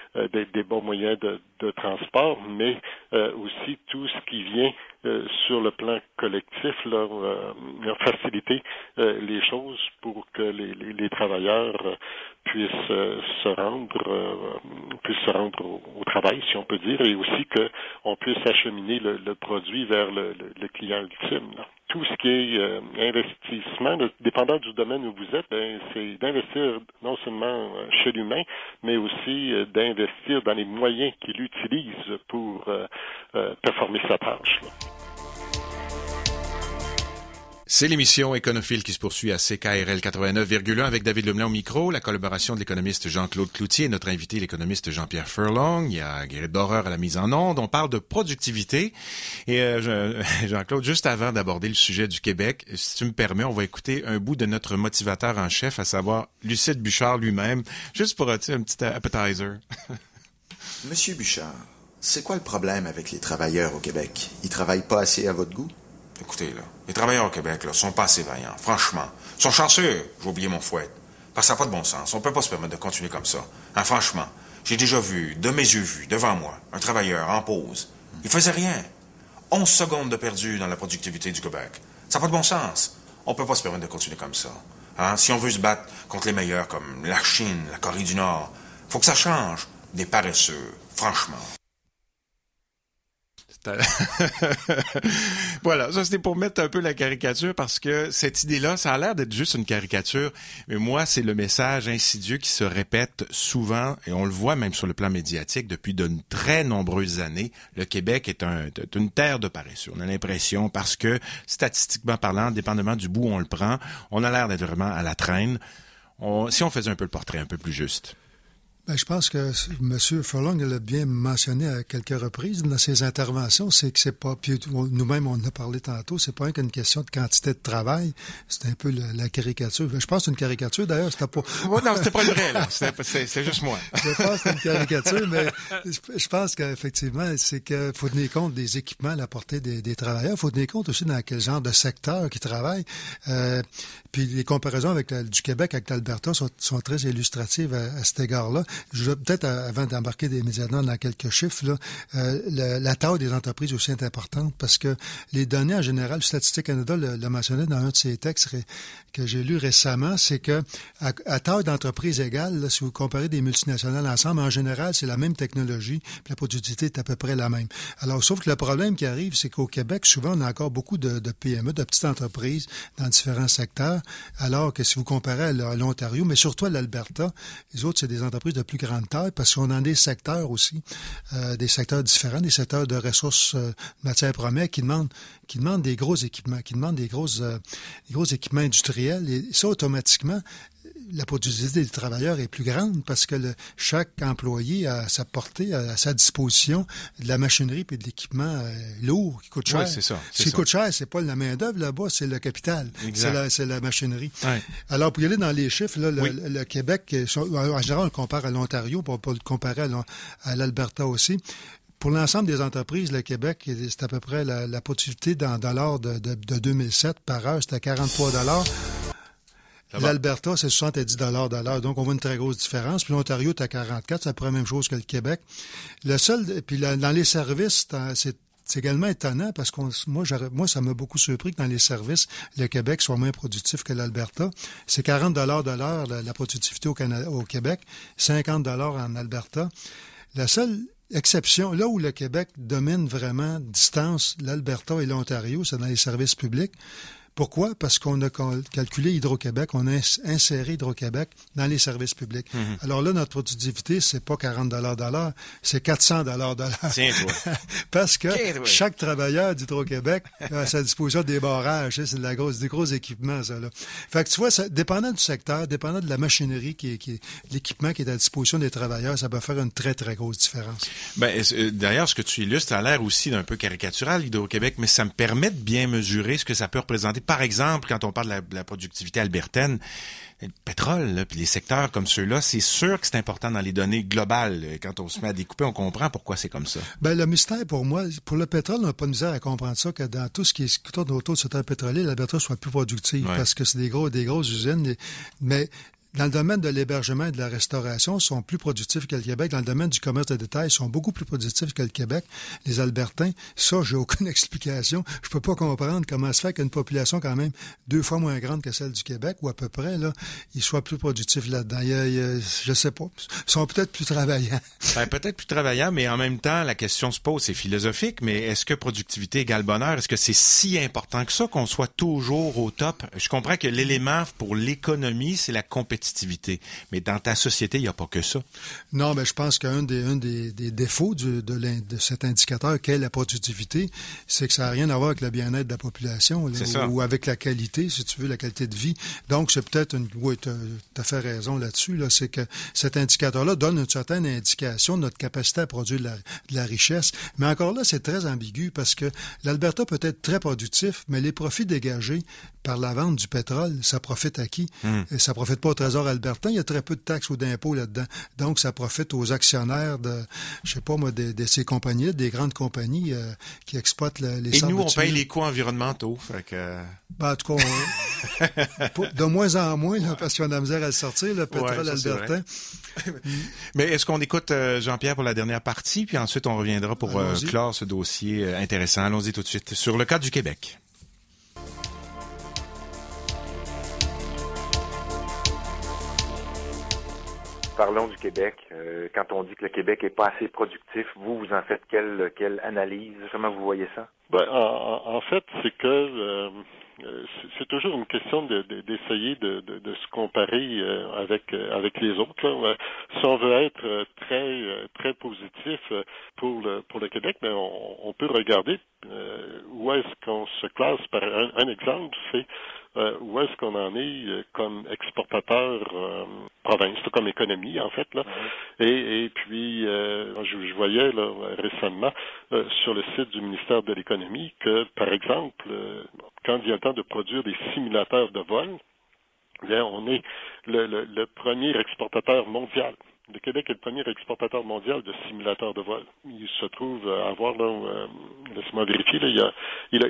de transport, mais aussi tout ce qui vient sur le plan collectif, là, faciliter les choses pour que les travailleurs puissent se rendre au travail, si on peut dire, et aussi qu'on puisse acheminer le produit vers le client ultime. Là. Tout ce qui est investissement, dépendant du domaine où vous êtes, c'est d'investir non seulement chez l'humain, mais aussi d'investir dans les moyens qu'il utilise pour performer sa tâche. Là. C'est l'émission Éconophile qui se poursuit à CKRL 89,1 avec David Lemelin au micro, la collaboration de l'économiste Jean-Claude Cloutier et notre invité, l'économiste Jean-Pierre Furlong. Il y a Guérite Boreur à la mise en onde. On parle de productivité. Et Jean-Claude, juste avant d'aborder le sujet du Québec, si tu me permets, on va écouter un bout de notre motivateur en chef, à savoir Lucide Bouchard lui-même, juste pour un petit appetizer. Monsieur Bouchard, c'est quoi le problème avec les travailleurs au Québec? Ils travaillent pas assez à votre goût? Écoutez, là, les travailleurs au Québec, là, sont pas assez vaillants, franchement. Ils sont chanceux, j'ai oublié mon fouet. Parce que ça n'a pas de bon sens. On peut pas se permettre de continuer comme ça. Hein, franchement, j'ai déjà vu, de mes yeux vus, devant moi, un travailleur en pause. Il faisait rien. 11 secondes de perdu dans la productivité du Québec. Ça n'a pas de bon sens. On peut pas se permettre de continuer comme ça. Hein? Si on veut se battre contre les meilleurs comme la Chine, la Corée du Nord, faut que ça change. Des paresseux, franchement. Voilà, ça c'était pour mettre un peu la caricature parce que cette idée-là, ça a l'air d'être juste une caricature, mais moi, c'est le message insidieux qui se répète souvent, et on le voit même sur le plan médiatique depuis de très nombreuses années. Le Québec est une terre de paresseux. On a l'impression, parce que statistiquement parlant, dépendamment du bout où on le prend, on a l'air d'être vraiment à la traîne. Si on faisait un peu le portrait un peu plus juste. Ben, je pense que M. Furlong l'a bien mentionné à quelques reprises dans ses interventions, c'est que c'est pas, puis nous-mêmes on en a parlé tantôt, c'est pas qu'une question de quantité de travail, c'est un peu la caricature. Je pense que c'est une caricature, d'ailleurs, c'était pas... Non, c'était pas le vrai, là, c'est juste moi. Je pense que c'est une caricature, mais je pense qu'effectivement, c'est qu'il faut tenir compte des équipements à la portée des travailleurs, il faut tenir compte aussi dans quel genre de secteur qu'ils travaillent. Puis les comparaisons avec du Québec avec l'Alberta sont très illustratives à cet égard-là. je vais peut-être, avant d'embarquer immédiatement dans quelques chiffres, là, la taille des entreprises aussi est importante parce que les données en général, Statistique Canada l'a mentionné dans un de ses textes que j'ai lu récemment, c'est que à taille d'entreprise égale, là, si vous comparez des multinationales ensemble, en général, c'est la même technologie, puis la productivité est à peu près la même. Alors, sauf que le problème qui arrive, c'est qu'au Québec, souvent, on a encore beaucoup de PME, de petites entreprises dans différents secteurs, alors que si vous comparez à l'Ontario, mais surtout à l'Alberta, les autres, c'est des entreprises de plus grande taille parce qu'on a des secteurs aussi, des secteurs différents, des secteurs de ressources matières premières qui demandent des gros équipements, qui demandent des gros équipements industriels. Et ça, automatiquement, la productivité des travailleurs est plus grande parce que chaque employé a à sa portée, à sa disposition de la machinerie et de l'équipement lourd qui coûte cher. Oui, c'est ça. Ce qui coûte cher, c'est pas la main-d'œuvre là-bas, c'est le capital. C'est la machinerie. Ouais. Alors, pour y aller dans les chiffres, là, le Québec, en général, on le compare à l'Ontario, pour le comparer à l'Alberta aussi. Pour l'ensemble des entreprises, le Québec, c'est à peu près la productivité dans dollars de 2007 par heure, c'était 43 $. L'Alberta, c'est 70 $ de l'heure. Donc, on voit une très grosse différence. Puis l'Ontario est à 44, c'est à peu près la même chose que le Québec. Le seul, puis dans les services, c'est également étonnant parce que moi, ça m'a beaucoup surpris que dans les services, le Québec soit moins productif que l'Alberta. C'est 40 $ de l'heure, la productivité au Québec, 50 $ en Alberta. La seule exception, là où le Québec domine vraiment distance l'Alberta et l'Ontario, c'est dans les services publics. Pourquoi? Parce qu'on a calculé Hydro-Québec, on a inséré Hydro-Québec dans les services publics. Mm-hmm. Alors là, notre productivité, c'est pas 40 $ de l'heure, c'est 400 $ de l'heure. Tiens-toi. Parce que chaque travailleur d'Hydro-Québec a à sa disposition des barrages, c'est des gros équipements, ça, là. Fait que tu vois, dépendant du secteur, dépendant de la machinerie l'équipement qui est à disposition des travailleurs, ça peut faire une très, très grosse différence. D'ailleurs, ce que tu illustres a l'air aussi d'un peu caricatural, Hydro-Québec, mais ça me permet de bien mesurer ce que ça peut représenter. Par exemple, quand on parle de la productivité albertaine, le pétrole, puis les secteurs comme ceux-là, c'est sûr que c'est important dans les données globales. Quand on se met à découper, on comprend pourquoi c'est comme ça. Le mystère pour moi, pour le pétrole, on n'a pas de misère à comprendre ça, que dans tout ce qui est autour du secteur pétrolier, l'Alberta soit plus productive, parce que c'est des grosses usines, mais dans le domaine de l'hébergement et de la restauration, ils sont plus productifs que le Québec. Dans le domaine du commerce de détail, ils sont beaucoup plus productifs que le Québec. Les Albertains, ça, j'ai aucune explication. Je peux pas comprendre comment se fait qu'une population quand même 2 fois moins grande que celle du Québec, ou à peu près, là, ils soient plus productifs là-dedans. Je sais pas. Ils sont peut-être plus travaillants. Peut-être plus travaillants, mais en même temps, la question se pose, c'est philosophique, mais est-ce que productivité égale bonheur? Est-ce que c'est si important que ça qu'on soit toujours au top? Je comprends que l'élément pour l'économie, c'est la compétition. Mais dans ta société, il n'y a pas que ça. Non, mais je pense qu'un des défauts de cet indicateur qu'est la productivité, c'est que ça n'a rien à voir avec le bien-être de la population ou avec la qualité, si tu veux, la qualité de vie. Donc, c'est peut-être oui, tu as fait raison là-dessus. Là, c'est que cet indicateur-là donne une certaine indication de notre capacité à produire de la richesse. Mais encore là, c'est très ambigu parce que l'Alberta peut être très productif, mais les profits dégagés par la vente du pétrole, ça profite à qui? Et ça profite pas au Trésor albertain. Il y a très peu de taxes ou d'impôts là-dedans. Donc, ça profite aux actionnaires de ces compagnies, des grandes compagnies qui exploitent les sables. Et nous, on paye les coûts environnementaux. Fait que... en tout cas, de moins en moins, là, parce qu'on a la misère à le sortir, le pétrole albertain. Mais est-ce qu'on écoute Jean-Pierre pour la dernière partie, puis ensuite on reviendra pour clore ce dossier intéressant. Allons-y tout de suite sur le cas du Québec. Parlons du Québec. Quand on dit que le Québec est pas assez productif, vous en faites quelle analyse? Comment vous voyez ça? En fait, c'est que c'est toujours une question d'essayer de se comparer avec les autres. Là. Si on veut être très positif pour le Québec, mais on peut regarder où est-ce qu'on se classe. Par un exemple, c'est où est-ce qu'on en est comme exportateur province, comme économie en fait là. Et puis je voyais là récemment sur le site du ministère de l'économie que par exemple quand il y a le temps de produire des simulateurs de vol, bien on est le premier exportateur mondial Le Québec est le premier exportateur mondial de simulateurs de vol. Il se trouve avoir, laisse-moi vérifier, il a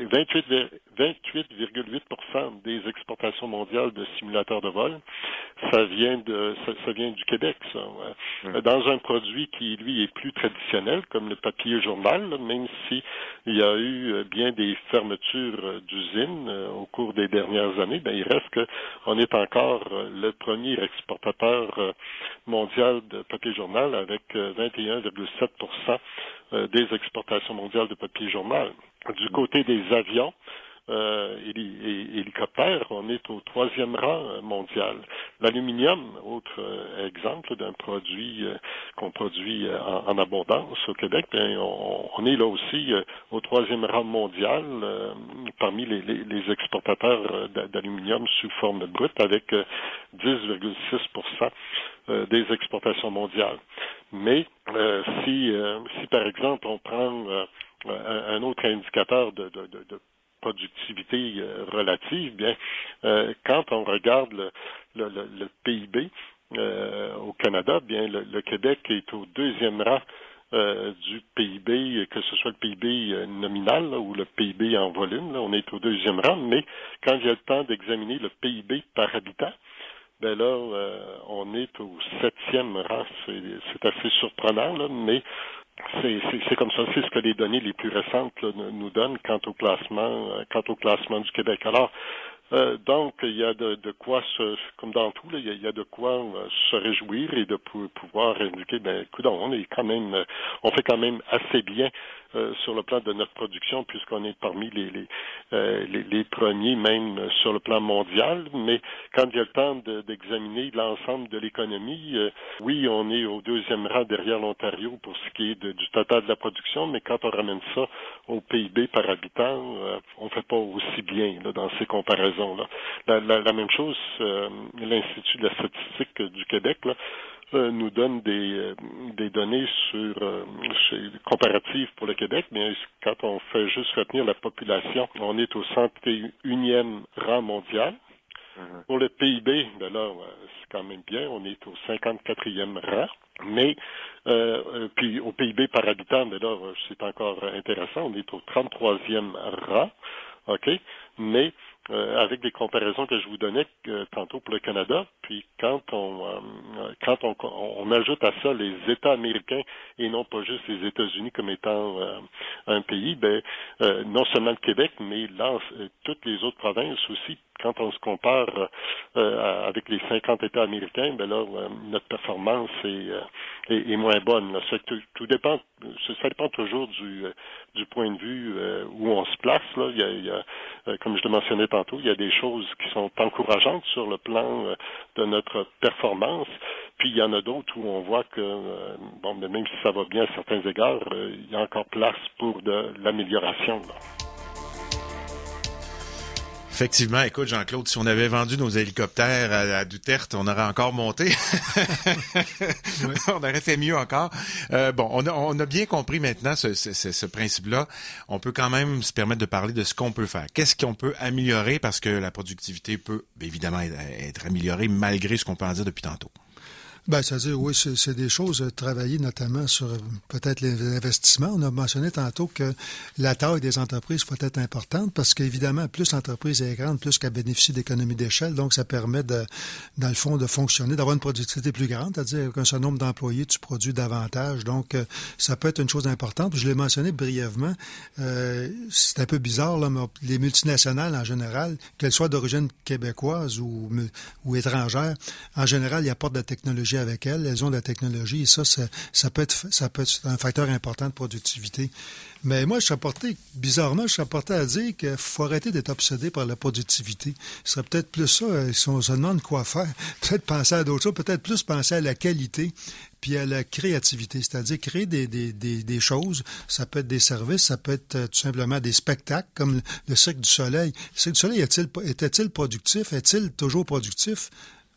28,8% des exportations mondiales de simulateurs de vol. Ça vient du Québec, ça. Dans un produit qui, lui, est plus traditionnel, comme le papier journal, même si il y a eu bien des fermetures d'usines au cours des dernières années, il reste qu'on est encore le premier exportateur mondial de papier journal avec 21,7% des exportations mondiales de papier journal. Du côté des avions et hélicoptères, on est au 3e rang mondial. L'aluminium, autre exemple d'un produit qu'on produit en abondance au Québec, on est là aussi au 3e rang mondial parmi les exportateurs d'aluminium sous forme brute avec 10,6% des exportations mondiales. Mais si par exemple on prend un autre indicateur de productivité relative, bien quand on regarde le PIB au Canada, bien le Québec est au 2e rang du PIB, que ce soit le PIB nominal ou le PIB en volume, on est au 2e rang, mais quand il y a le temps d'examiner le PIB par habitant, on est au 7e rang. C'est assez surprenant, mais c'est comme ça. C'est ce que les données les plus récentes nous donnent quant au classement du Québec. Alors, donc, il y a de quoi comme dans tout, il y a de quoi se réjouir et de pouvoir indiquer, écoute, on fait quand même assez bien sur le plan de notre production, puisqu'on est parmi les premiers, même sur le plan mondial. Mais quand il y a le temps d'examiner l'ensemble de l'économie, oui, on est au 2e rang derrière l'Ontario pour ce qui est du total de la production, mais quand on ramène ça au PIB par habitant, on fait pas aussi bien dans ces comparaisons-là. La même chose, l'Institut de la statistique du Québec nous donne des données comparatives pour le Québec, mais quand on fait juste retenir la population, on est au 101e rang mondial. Pour le PIB, c'est quand même bien, on est au 54e rang. Mais puis au PIB par habitant, c'est encore intéressant, on est au 33e rang, OK? Mais avec des comparaisons que je vous donnais tantôt pour le Canada, puis quand on ajoute à ça les États américains et non pas juste les États-Unis comme étant un pays, non seulement le Québec, mais toutes les autres provinces aussi, quand on se compare avec les 50 États américains, notre performance est moins bonne. Là. Tout dépend, ça dépend toujours du point de vue où on se place. Là. Il y a, comme je le mentionnais tantôt, il y a des choses qui sont encourageantes sur le plan de notre performance. Puis il y en a d'autres où on voit que, même si ça va bien à certains égards, il y a encore place pour de l'amélioration. Là. Effectivement, écoute Jean-Claude, si on avait vendu nos hélicoptères à Duterte, on aurait encore monté. Oui. On aurait fait mieux encore. On a bien compris maintenant ce principe-là. On peut quand même se permettre de parler de ce qu'on peut faire. Qu'est-ce qu'on peut améliorer parce que la productivité peut évidemment être améliorée malgré ce qu'on peut en dire depuis tantôt. C'est-à-dire, oui, c'est des choses travailler notamment sur peut-être les investissements. On a mentionné tantôt que la taille des entreprises peut être importante parce qu'évidemment, plus l'entreprise est grande, plus qu'elle bénéficie d'économies d'échelle. Donc, ça permet dans le fond, de fonctionner, d'avoir une productivité plus grande, c'est-à-dire qu'un certain nombre d'employés, tu produis davantage. Donc, ça peut être une chose importante. Je l'ai mentionné brièvement. C'est un peu bizarre, là, mais les multinationales, en général, qu'elles soient d'origine québécoise ou étrangère, en général, ils apportent de la technologie avec elles ont de la technologie et ça peut être un facteur important de productivité. Mais moi, je serais porté à dire qu'il faut arrêter d'être obsédé par la productivité. Ce serait peut-être plus ça, si on se demande quoi faire, peut-être penser à d'autres choses, peut-être plus penser à la qualité puis à la créativité, c'est-à-dire créer des choses. Ça peut être des services, ça peut être tout simplement des spectacles, comme le Cirque du Soleil. Le Cirque du Soleil était-il productif? Est-il toujours productif?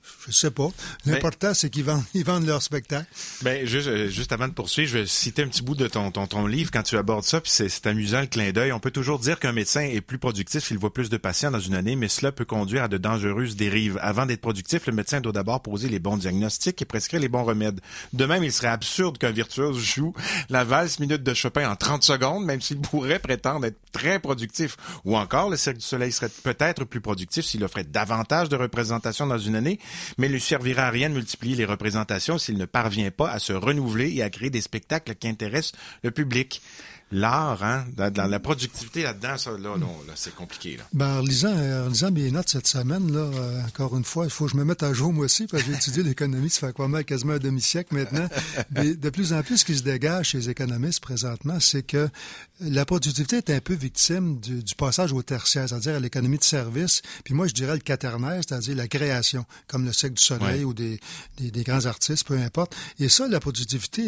Je sais pas. L'important, c'est qu'ils vendent leur spectacle. Ben, juste avant de poursuivre, je vais citer un petit bout de ton livre quand tu abordes ça, puis c'est amusant le clin d'œil. On peut toujours dire qu'un médecin est plus productif s'il voit plus de patients dans une année, mais cela peut conduire à de dangereuses dérives. Avant d'être productif, le médecin doit d'abord poser les bons diagnostics et prescrire les bons remèdes. De même, il serait absurde qu'un virtuose joue la valse minute de Chopin en 30 secondes, même s'il pourrait prétendre être très productif. Ou encore, le Cirque du Soleil serait peut-être plus productif s'il offrait davantage de représentations dans une année, mais il ne lui servira à rien de multiplier les représentations s'il ne parvient pas à se renouveler et à créer des spectacles qui intéressent le public. L'art, hein, dans la productivité là-dedans, ça, là, c'est compliqué, là. Ben, en lisant mes notes cette semaine, là, encore une fois, il faut que je me mette à jour moi aussi, parce que j'ai étudié l'économie, ça fait quasiment un demi-siècle maintenant. Mais de plus en plus, ce qui se dégage chez les économistes présentement, c'est que la productivité est un peu victime du passage au tertiaire, c'est-à-dire à l'économie de service. Puis moi, je dirais le quaternaire, c'est-à-dire la création, comme le Cirque du Soleil ou des grands artistes, peu importe. Et ça, la productivité,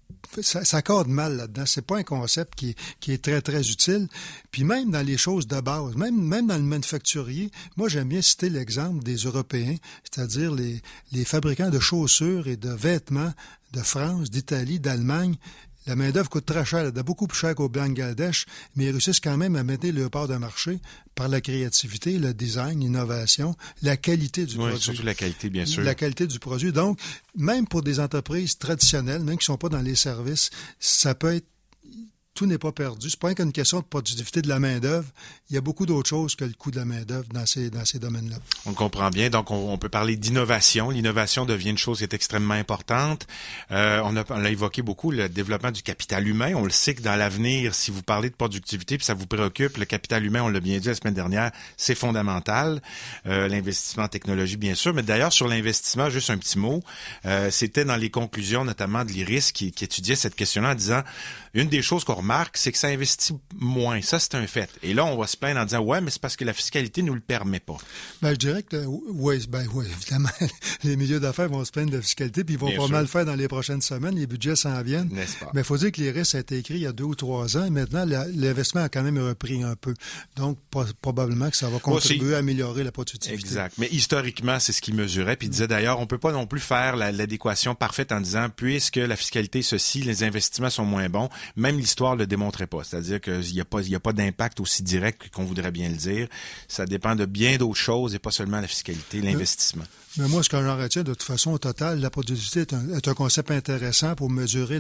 ça corde mal là-dedans. C'est pas un concept qui est très, très utile. Puis même dans les choses de base, même dans le manufacturier, moi, j'aime bien citer l'exemple des Européens, c'est-à-dire les fabricants de chaussures et de vêtements de France, d'Italie, d'Allemagne. La main-d'œuvre coûte très cher, beaucoup plus cher qu'au Bangladesh, mais ils réussissent quand même à mettre le part de marché par la créativité, le design, l'innovation, la qualité du produit. Surtout la qualité, bien sûr. La qualité du produit. Donc, même pour des entreprises traditionnelles, même qui ne sont pas dans les services, ça peut être... Tout n'est pas perdu. C'est pas qu'une question de productivité de la main-d'œuvre. Il y a beaucoup d'autres choses que le coût de la main-d'œuvre dans ces domaines-là. On comprend bien. Donc, on peut parler d'innovation. L'innovation devient une chose qui est extrêmement importante. On l'a évoqué beaucoup, le développement du capital humain. On le sait que dans l'avenir, si vous parlez de productivité puis ça vous préoccupe, le capital humain, on l'a bien dit la semaine dernière, c'est fondamental. L'investissement en technologie, bien sûr. Mais d'ailleurs, sur l'investissement, juste un petit mot. C'était dans les conclusions, notamment de l'IRIS, qui étudiait cette question-là en disant, une des choses qu'on remarque, c'est que ça investit moins. Ça, c'est un fait. Et là, on va se plaindre en disant, ouais, mais c'est parce que la fiscalité nous le permet pas. Ben, je dirais que, oui, évidemment, les milieux d'affaires vont se plaindre de la fiscalité, puis ils vont probablement le faire dans les prochaines semaines. Les budgets s'en viennent. N'est-ce pas? Mais il faut dire que les risques a été écrit il y a 2 ou 3 ans, et maintenant, l'investissement a quand même repris un peu. Donc, probablement que ça va contribuer à améliorer la productivité. Exact. Mais historiquement, c'est ce qu'il mesurait. Puis il disait d'ailleurs, on peut pas non plus faire l'adéquation parfaite en disant, puisque la fiscalité ceci, les investissements sont moins bons. Même l'histoire le démontrait pas. C'est-à-dire qu'il y a pas d'impact aussi direct qu'on voudrait bien le dire. Ça dépend de bien d'autres choses et pas seulement la fiscalité, l'investissement. Mais moi, ce que j'en retiens, de toute façon, au total, la productivité est un concept intéressant pour mesurer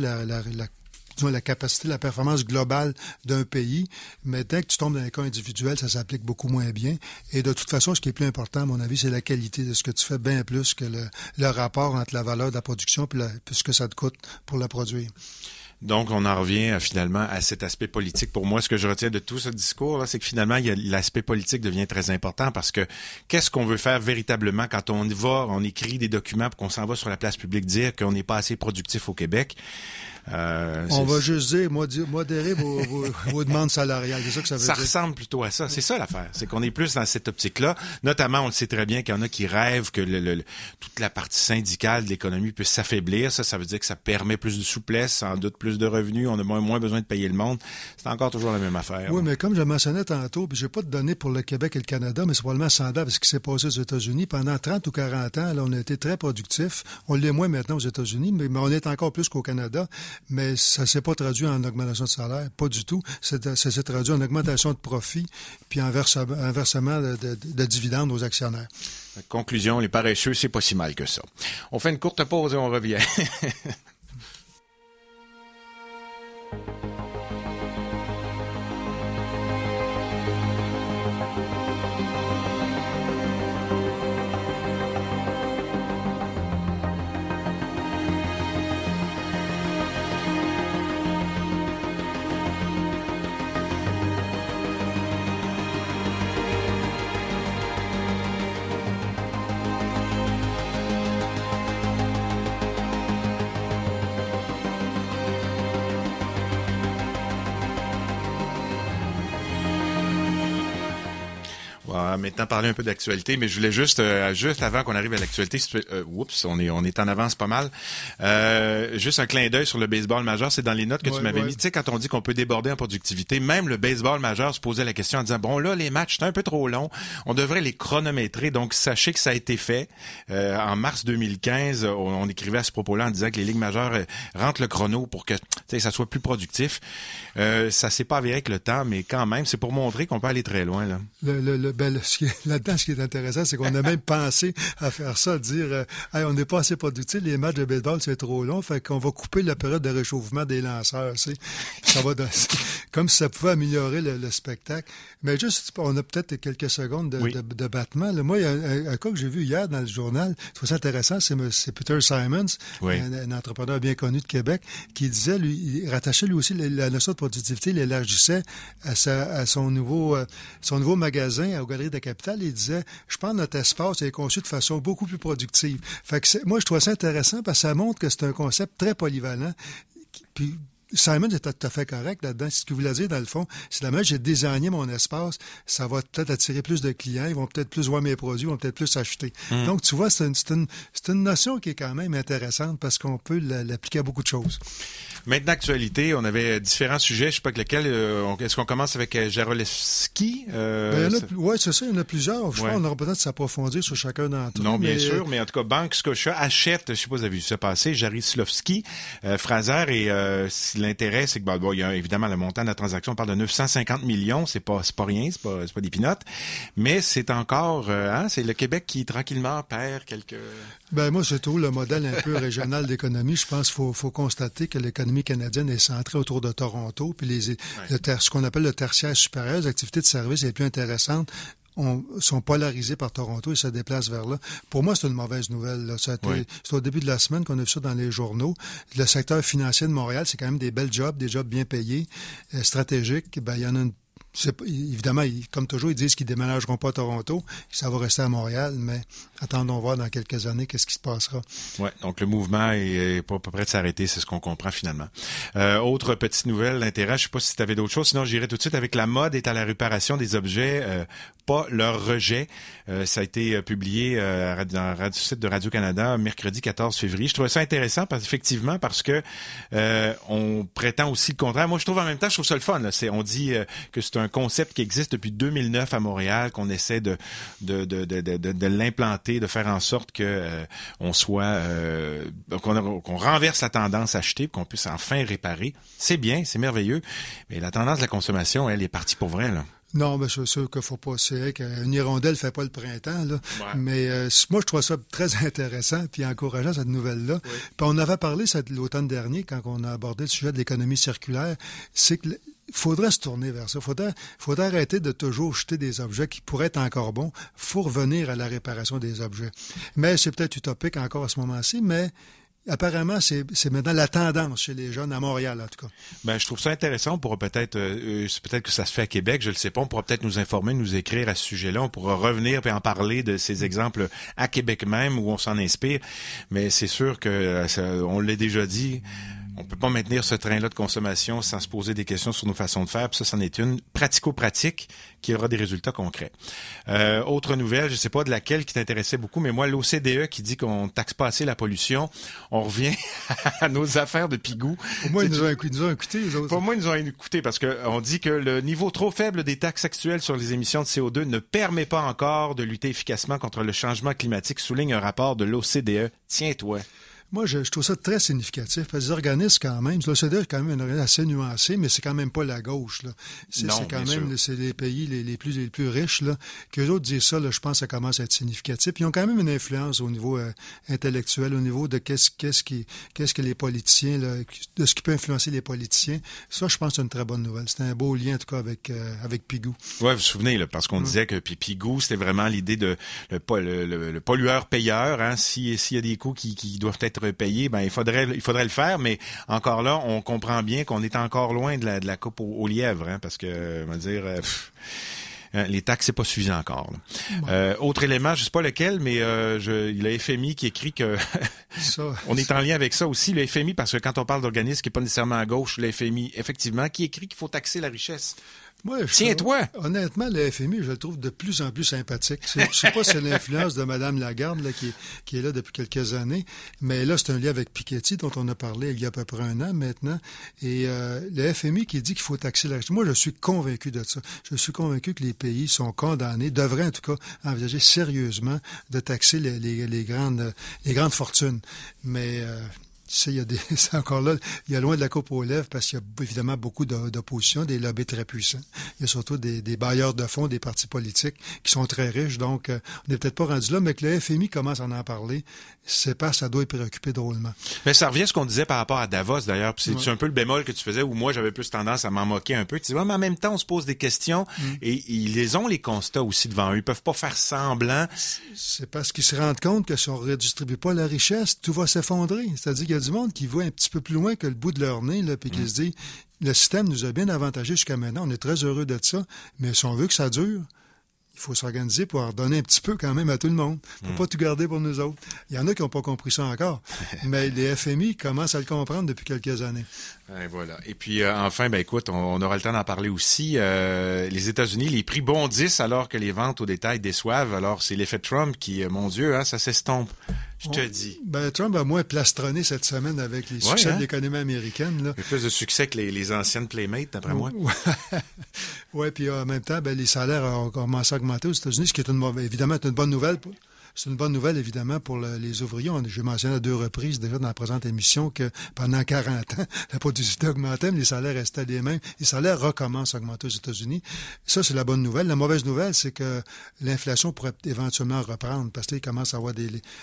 la capacité, la performance globale d'un pays. Mais dès que tu tombes dans les cas individuels, ça s'applique beaucoup moins bien. Et de toute façon, ce qui est plus important, à mon avis, c'est la qualité de ce que tu fais, bien plus que le rapport entre la valeur de la production et ce que ça te coûte pour la produire. Donc, on en revient finalement à cet aspect politique. Pour moi, ce que je retiens de tout ce discours-là, c'est que finalement, l'aspect politique devient très important parce que qu'est-ce qu'on veut faire véritablement quand on écrit des documents pour qu'on s'en va sur la place publique dire qu'on n'est pas assez productif au Québec? On va juste dire, modérer vos demandes salariales. C'est ça que ça veut dire. Ça ressemble plutôt à ça. C'est ça l'affaire. C'est qu'on est plus dans cette optique-là. Notamment, on le sait très bien qu'il y en a qui rêvent que toute la partie syndicale de l'économie puisse s'affaiblir. Ça veut dire que ça permet plus de souplesse, sans doute plus de revenus. On a moins besoin de payer le monde. C'est encore toujours la même affaire. Oui, mais comme je mentionnais tantôt, puis j'ai pas de données pour le Québec et le Canada, mais c'est probablement semblable à ce qui s'est passé aux États-Unis. Pendant 30 ou 40 ans, là, on a été très productifs. On l'est moins maintenant aux États-Unis, mais on est encore plus qu'au Canada. Mais ça ne s'est pas traduit en augmentation de salaire, pas du tout. Ça s'est traduit en augmentation de profit, puis en versement de dividendes aux actionnaires. Conclusion, les paresseux, c'est pas si mal que ça. On fait une courte pause et on revient. va maintenant parler un peu d'actualité, mais je voulais juste avant qu'on arrive à l'actualité, on est en avance pas mal. Juste un clin d'œil sur le baseball majeur, c'est dans les notes que tu m'avais mis. Tu sais, quand on dit qu'on peut déborder en productivité, même le baseball majeur se posait la question en disant, bon là, les matchs, c'est un peu trop long, on devrait les chronométrer. Donc, sachez que ça a été fait. En mars 2015, on écrivait à ce propos-là en disant que les ligues majeures rentrent le chrono pour que ça soit plus productif. Ça s'est pas avéré avec le temps, mais quand même, c'est pour montrer qu'on peut aller très loin. Là. Là-dedans, ce qui est intéressant, c'est qu'on a même pensé à faire ça, dire hey, on n'est pas assez productif, les matchs de baseball, c'est trop long, fait qu'on va couper la période de réchauffement des lanceurs. Ça va comme si ça pouvait améliorer le spectacle. Mais juste, on a peut-être quelques secondes de battement. Là, moi, il y a un cas que j'ai vu hier dans le journal, je trouve ça intéressant, c'est Peter Simons, un entrepreneur bien connu de Québec, qui disait, lui, il rattachait lui aussi la notion de productivité, il élargissait à son nouveau magasin aux Galeries de la Capitale. Il disait, je pense que notre espace est conçu de façon beaucoup plus productive. Fait que moi, je trouve ça intéressant parce que ça montre que c'est un concept très polyvalent. Puis Simon est tout à fait correct là-dedans. Ce qu'il voulait dire, dans le fond, c'est la manière que j'ai désigné mon espace, ça va peut-être attirer plus de clients, ils vont peut-être plus voir mes produits, ils vont peut-être plus acheter. Donc, tu vois, c'est une notion qui est quand même intéressante parce qu'on peut l'appliquer à beaucoup de choses. Maintenant, actualité, on avait différents sujets. Je sais pas avec lesquels. Est-ce qu'on commence avec Jarolewski? Oui, c'est ça. Il y en a plusieurs. Je pense qu'on aura peut-être s'approfondir sur chacun d'entre eux. Non, bien sûr. Mais en tout cas, Bank Scotia achète, je sais pas si vous avez vu ça passer, Jaroslavski, Fraser. Et l'intérêt, c'est que il y a évidemment le montant de la transaction. On parle de 950 millions. C'est pas rien. C'est pas des pinottes. Mais c'est encore, c'est le Québec qui tranquillement perd quelques... Moi, je trouve le modèle un peu régional d'économie. Je pense qu'il faut constater que l'économie canadienne est centrée autour de Toronto, puis ce qu'on appelle le tertiaire supérieur, les activités de service les plus intéressantes sont polarisées par Toronto et se déplacent vers là. Pour moi, c'est une mauvaise nouvelle. Là. C'est au début de la semaine qu'on a vu ça dans les journaux. Le secteur financier de Montréal, c'est quand même des belles jobs, des jobs bien payés, stratégiques. Il y en a une évidemment, comme toujours, ils disent qu'ils ne déménageront pas à Toronto, que ça va rester à Montréal, mais attendons voir dans quelques années qu'est-ce qui se passera. Oui, donc le mouvement est pas prêt de s'arrêter, c'est ce qu'on comprend finalement. Autre petite nouvelle d'intérêt, je sais pas si tu avais d'autres choses, sinon j'irai tout de suite avec la mode est à la réparation des objets, pas leur rejet. Ça a été publié dans le site de Radio-Canada mercredi 14 février. Je trouvais ça intéressant parce que on prétend aussi le contraire. Moi, je trouve en même temps, je trouve ça le fun. Là. On dit que c'est un concept qui existe depuis 2009 à Montréal, qu'on essaie de l'implanter, de faire en sorte que on soit qu'on renverse la tendance à acheter, qu'on puisse enfin réparer. C'est bien, c'est merveilleux, mais la tendance de la consommation, elle est partie pour vrai, là. Non, mais c'est sûr qu'il faut pas... C'est vrai qu'une hirondelle fait pas le printemps, là. Ouais. Mais moi, je trouve ça très intéressant puis encourageant, cette nouvelle-là. Oui. Puis on avait parlé l'automne dernier, quand on a abordé le sujet de l'économie circulaire, c'est que il faudrait se tourner vers ça. Il faudrait arrêter de toujours jeter des objets qui pourraient être encore bons. Il faut revenir à la réparation des objets. Mais c'est peut-être utopique encore à ce moment-ci, mais... Apparemment, c'est maintenant la tendance chez les jeunes à Montréal, en tout cas. Je trouve ça intéressant. On pourra peut-être que ça se fait à Québec, je le sais pas. On pourra peut-être nous informer, nous écrire à ce sujet-là. On pourra revenir et en parler de ces exemples à Québec même où on s'en inspire. Mais c'est sûr que on l'a déjà dit. On peut pas maintenir ce train-là de consommation sans se poser des questions sur nos façons de faire. Puis ça, c'en est une pratico-pratique qui aura des résultats concrets. Autre nouvelle, je sais pas de laquelle qui t'intéressait beaucoup, mais moi, l'OCDE qui dit qu'on taxe pas assez la pollution, on revient à nos affaires de pigou. Pour moi, ils nous ont écoutés, les autres. Pour moi, ils nous ont écoutés parce que on dit que le niveau trop faible des taxes actuelles sur les émissions de CO2 ne permet pas encore de lutter efficacement contre le changement climatique, souligne un rapport de l'OCDE. Tiens-toi. Moi, je trouve ça très significatif. Parce que les organismes, quand même, l'OCDE est quand même un organisme assez nuancé, mais c'est quand même pas la gauche, là. C'est quand même, c'est les pays les plus riches, là. Qu'eux autres disent ça, là, je pense que ça commence à être significatif. Ils ont quand même une influence au niveau intellectuel, au niveau de qu'est-ce que les politiciens, là, de ce qui peut influencer les politiciens. Ça, je pense que c'est une très bonne nouvelle. C'est un beau lien, en tout cas, avec Pigou. Ouais, vous vous souvenez, là, parce qu'on disait que Pigou, c'était vraiment l'idée de le pollueur-payeur, hein. S'il y a des coûts qui doivent être payés, il faudrait le faire, mais encore là, on comprend bien qu'on est encore loin de la coupe au lièvre, hein, parce que, on va dire, les taxes, c'est pas suffisant encore. Autre élément, je sais pas lequel, mais il y a le FMI qui écrit que on est en lien avec ça aussi, le FMI, parce que quand on parle d'organisme qui est pas nécessairement à gauche, le FMI, effectivement, qui écrit qu'il faut taxer la richesse. Tiens-toi! Honnêtement, le FMI, je le trouve de plus en plus sympathique. Je ne sais pas si c'est l'influence de Mme Lagarde là, qui est là depuis quelques années, mais là, c'est un lien avec Piketty dont on a parlé il y a à peu près un an maintenant. Et le FMI qui dit qu'il faut taxer la richesse. Moi, je suis convaincu de ça. Je suis convaincu que les pays sont condamnés, devraient en tout cas envisager sérieusement de taxer les grandes fortunes. Mais... c'est encore là, il y a loin de la coupe aux lèvres parce qu'il y a évidemment beaucoup d'opposition, des lobbies très puissants. Il y a surtout des bailleurs de fonds, des partis politiques qui sont très riches. Donc, on n'est peut-être pas rendu là, mais que le FMI commence à en parler, c'est pas, ça doit y préoccuper drôlement. Mais ça revient à ce qu'on disait par rapport à Davos, d'ailleurs. Puis c'est un peu le bémol que tu faisais où moi, j'avais plus tendance à m'en moquer un peu. Tu dis, ouais, mais en même temps, on se pose des questions et ils les ont, les constats aussi devant eux. Ils peuvent pas faire semblant. C'est parce qu'ils se rendent compte que si on redistribue pas la richesse, tout va s'effondrer. C'est-à-dire qu'il y a du monde qui voit un petit peu plus loin que le bout de leur nez, là, puis qui se dit, le système nous a bien avantagés jusqu'à maintenant, on est très heureux de ça, mais si on veut que ça dure, il faut s'organiser pour en redonner un petit peu quand même à tout le monde. Il ne faut pas tout garder pour nous autres. Il y en a qui n'ont pas compris ça encore, mais les FMI commencent à le comprendre depuis quelques années. Et voilà. Et puis, enfin, écoute, on aura le temps d'en parler aussi. Les États-Unis, les prix bondissent alors que les ventes au détail déçoivent. Alors, c'est l'effet Trump qui, mon Dieu, ça s'estompe. Je te dis. Trump a moins plastronné cette semaine avec les succès de l'économie américaine. Là. Il y a plus de succès que les anciennes Playmates, d'après moi. Oui, puis en même temps, les salaires ont commencé à augmenter aux États-Unis, ce qui est évidemment une bonne nouvelle. C'est une bonne nouvelle, évidemment, pour les ouvriers. J'ai mentionné à 2 reprises déjà dans la présente émission que pendant 40 ans, la productivité augmentait, mais les salaires restaient les mêmes. Les salaires recommencent à augmenter aux États-Unis. Ça, c'est la bonne nouvelle. La mauvaise nouvelle, c'est que l'inflation pourrait éventuellement reprendre parce qu'il commence à avoir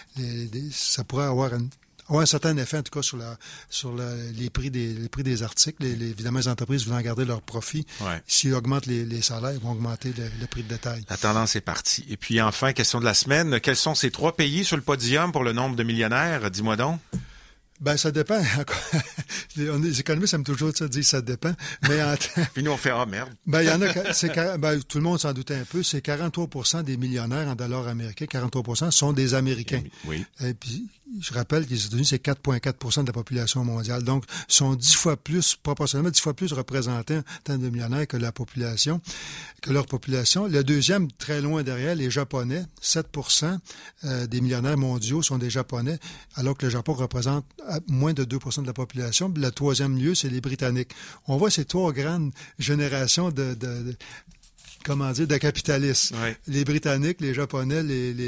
ça pourrait avoir un certain effet, en tout cas, sur les prix des articles. Évidemment, les entreprises voulant garder leur profit. Ouais. S'ils augmentent les salaires, ils vont augmenter le prix de détail. La tendance est partie. Et puis, enfin, question de la semaine. Quels sont ces 3 pays sur le podium pour le nombre de millionnaires? Dis-moi donc. Ça dépend. Les économistes aiment toujours ça, dire ça dépend. Mais puis nous, on fait merde. Il y en a, tout le monde s'en doutait un peu, c'est 43% des millionnaires en dollars américains, 43% sont des Américains. Oui. Et puis, je rappelle que les États-Unis, c'est 4,4% de la population mondiale. Donc, sont proportionnellement 10 fois plus représentés en termes de millionnaires que leur population. Le deuxième, très loin derrière, les Japonais. 7% des millionnaires mondiaux sont des Japonais, alors que le Japon représente moins de 2% de la population. Le troisième lieu, c'est les Britanniques. On voit ces 3 grandes générations de capitalistes. Ouais. Les Britanniques, les Japonais,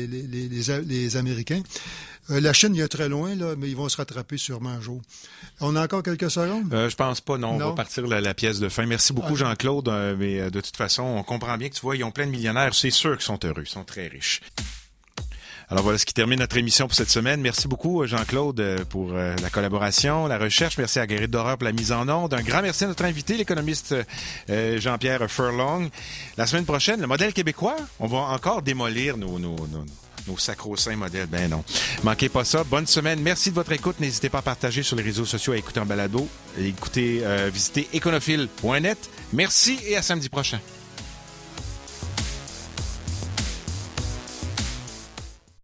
les Américains. La Chine, il y a très loin, là, mais ils vont se rattraper sûrement un jour. On a encore quelques secondes? Je pense pas, non. On va partir la pièce de fin. Merci beaucoup, Jean-Claude. Mais de toute façon, on comprend bien que tu vois, ils ont plein de millionnaires. C'est sûr qu'ils sont heureux. Ils sont très riches. Alors voilà ce qui termine notre émission pour cette semaine. Merci beaucoup, Jean-Claude, pour la collaboration, la recherche. Merci à Guérit Doreur pour la mise en onde. Un grand merci à notre invité, l'économiste Jean-Pierre Furlong. La semaine prochaine, le modèle québécois. On va encore démolir nos sacro-saints modèles. Ben non. Manquez pas ça. Bonne semaine. Merci de votre écoute. N'hésitez pas à partager sur les réseaux sociaux, à écouter en balado. Visitez éconophile.net. Merci et à samedi prochain.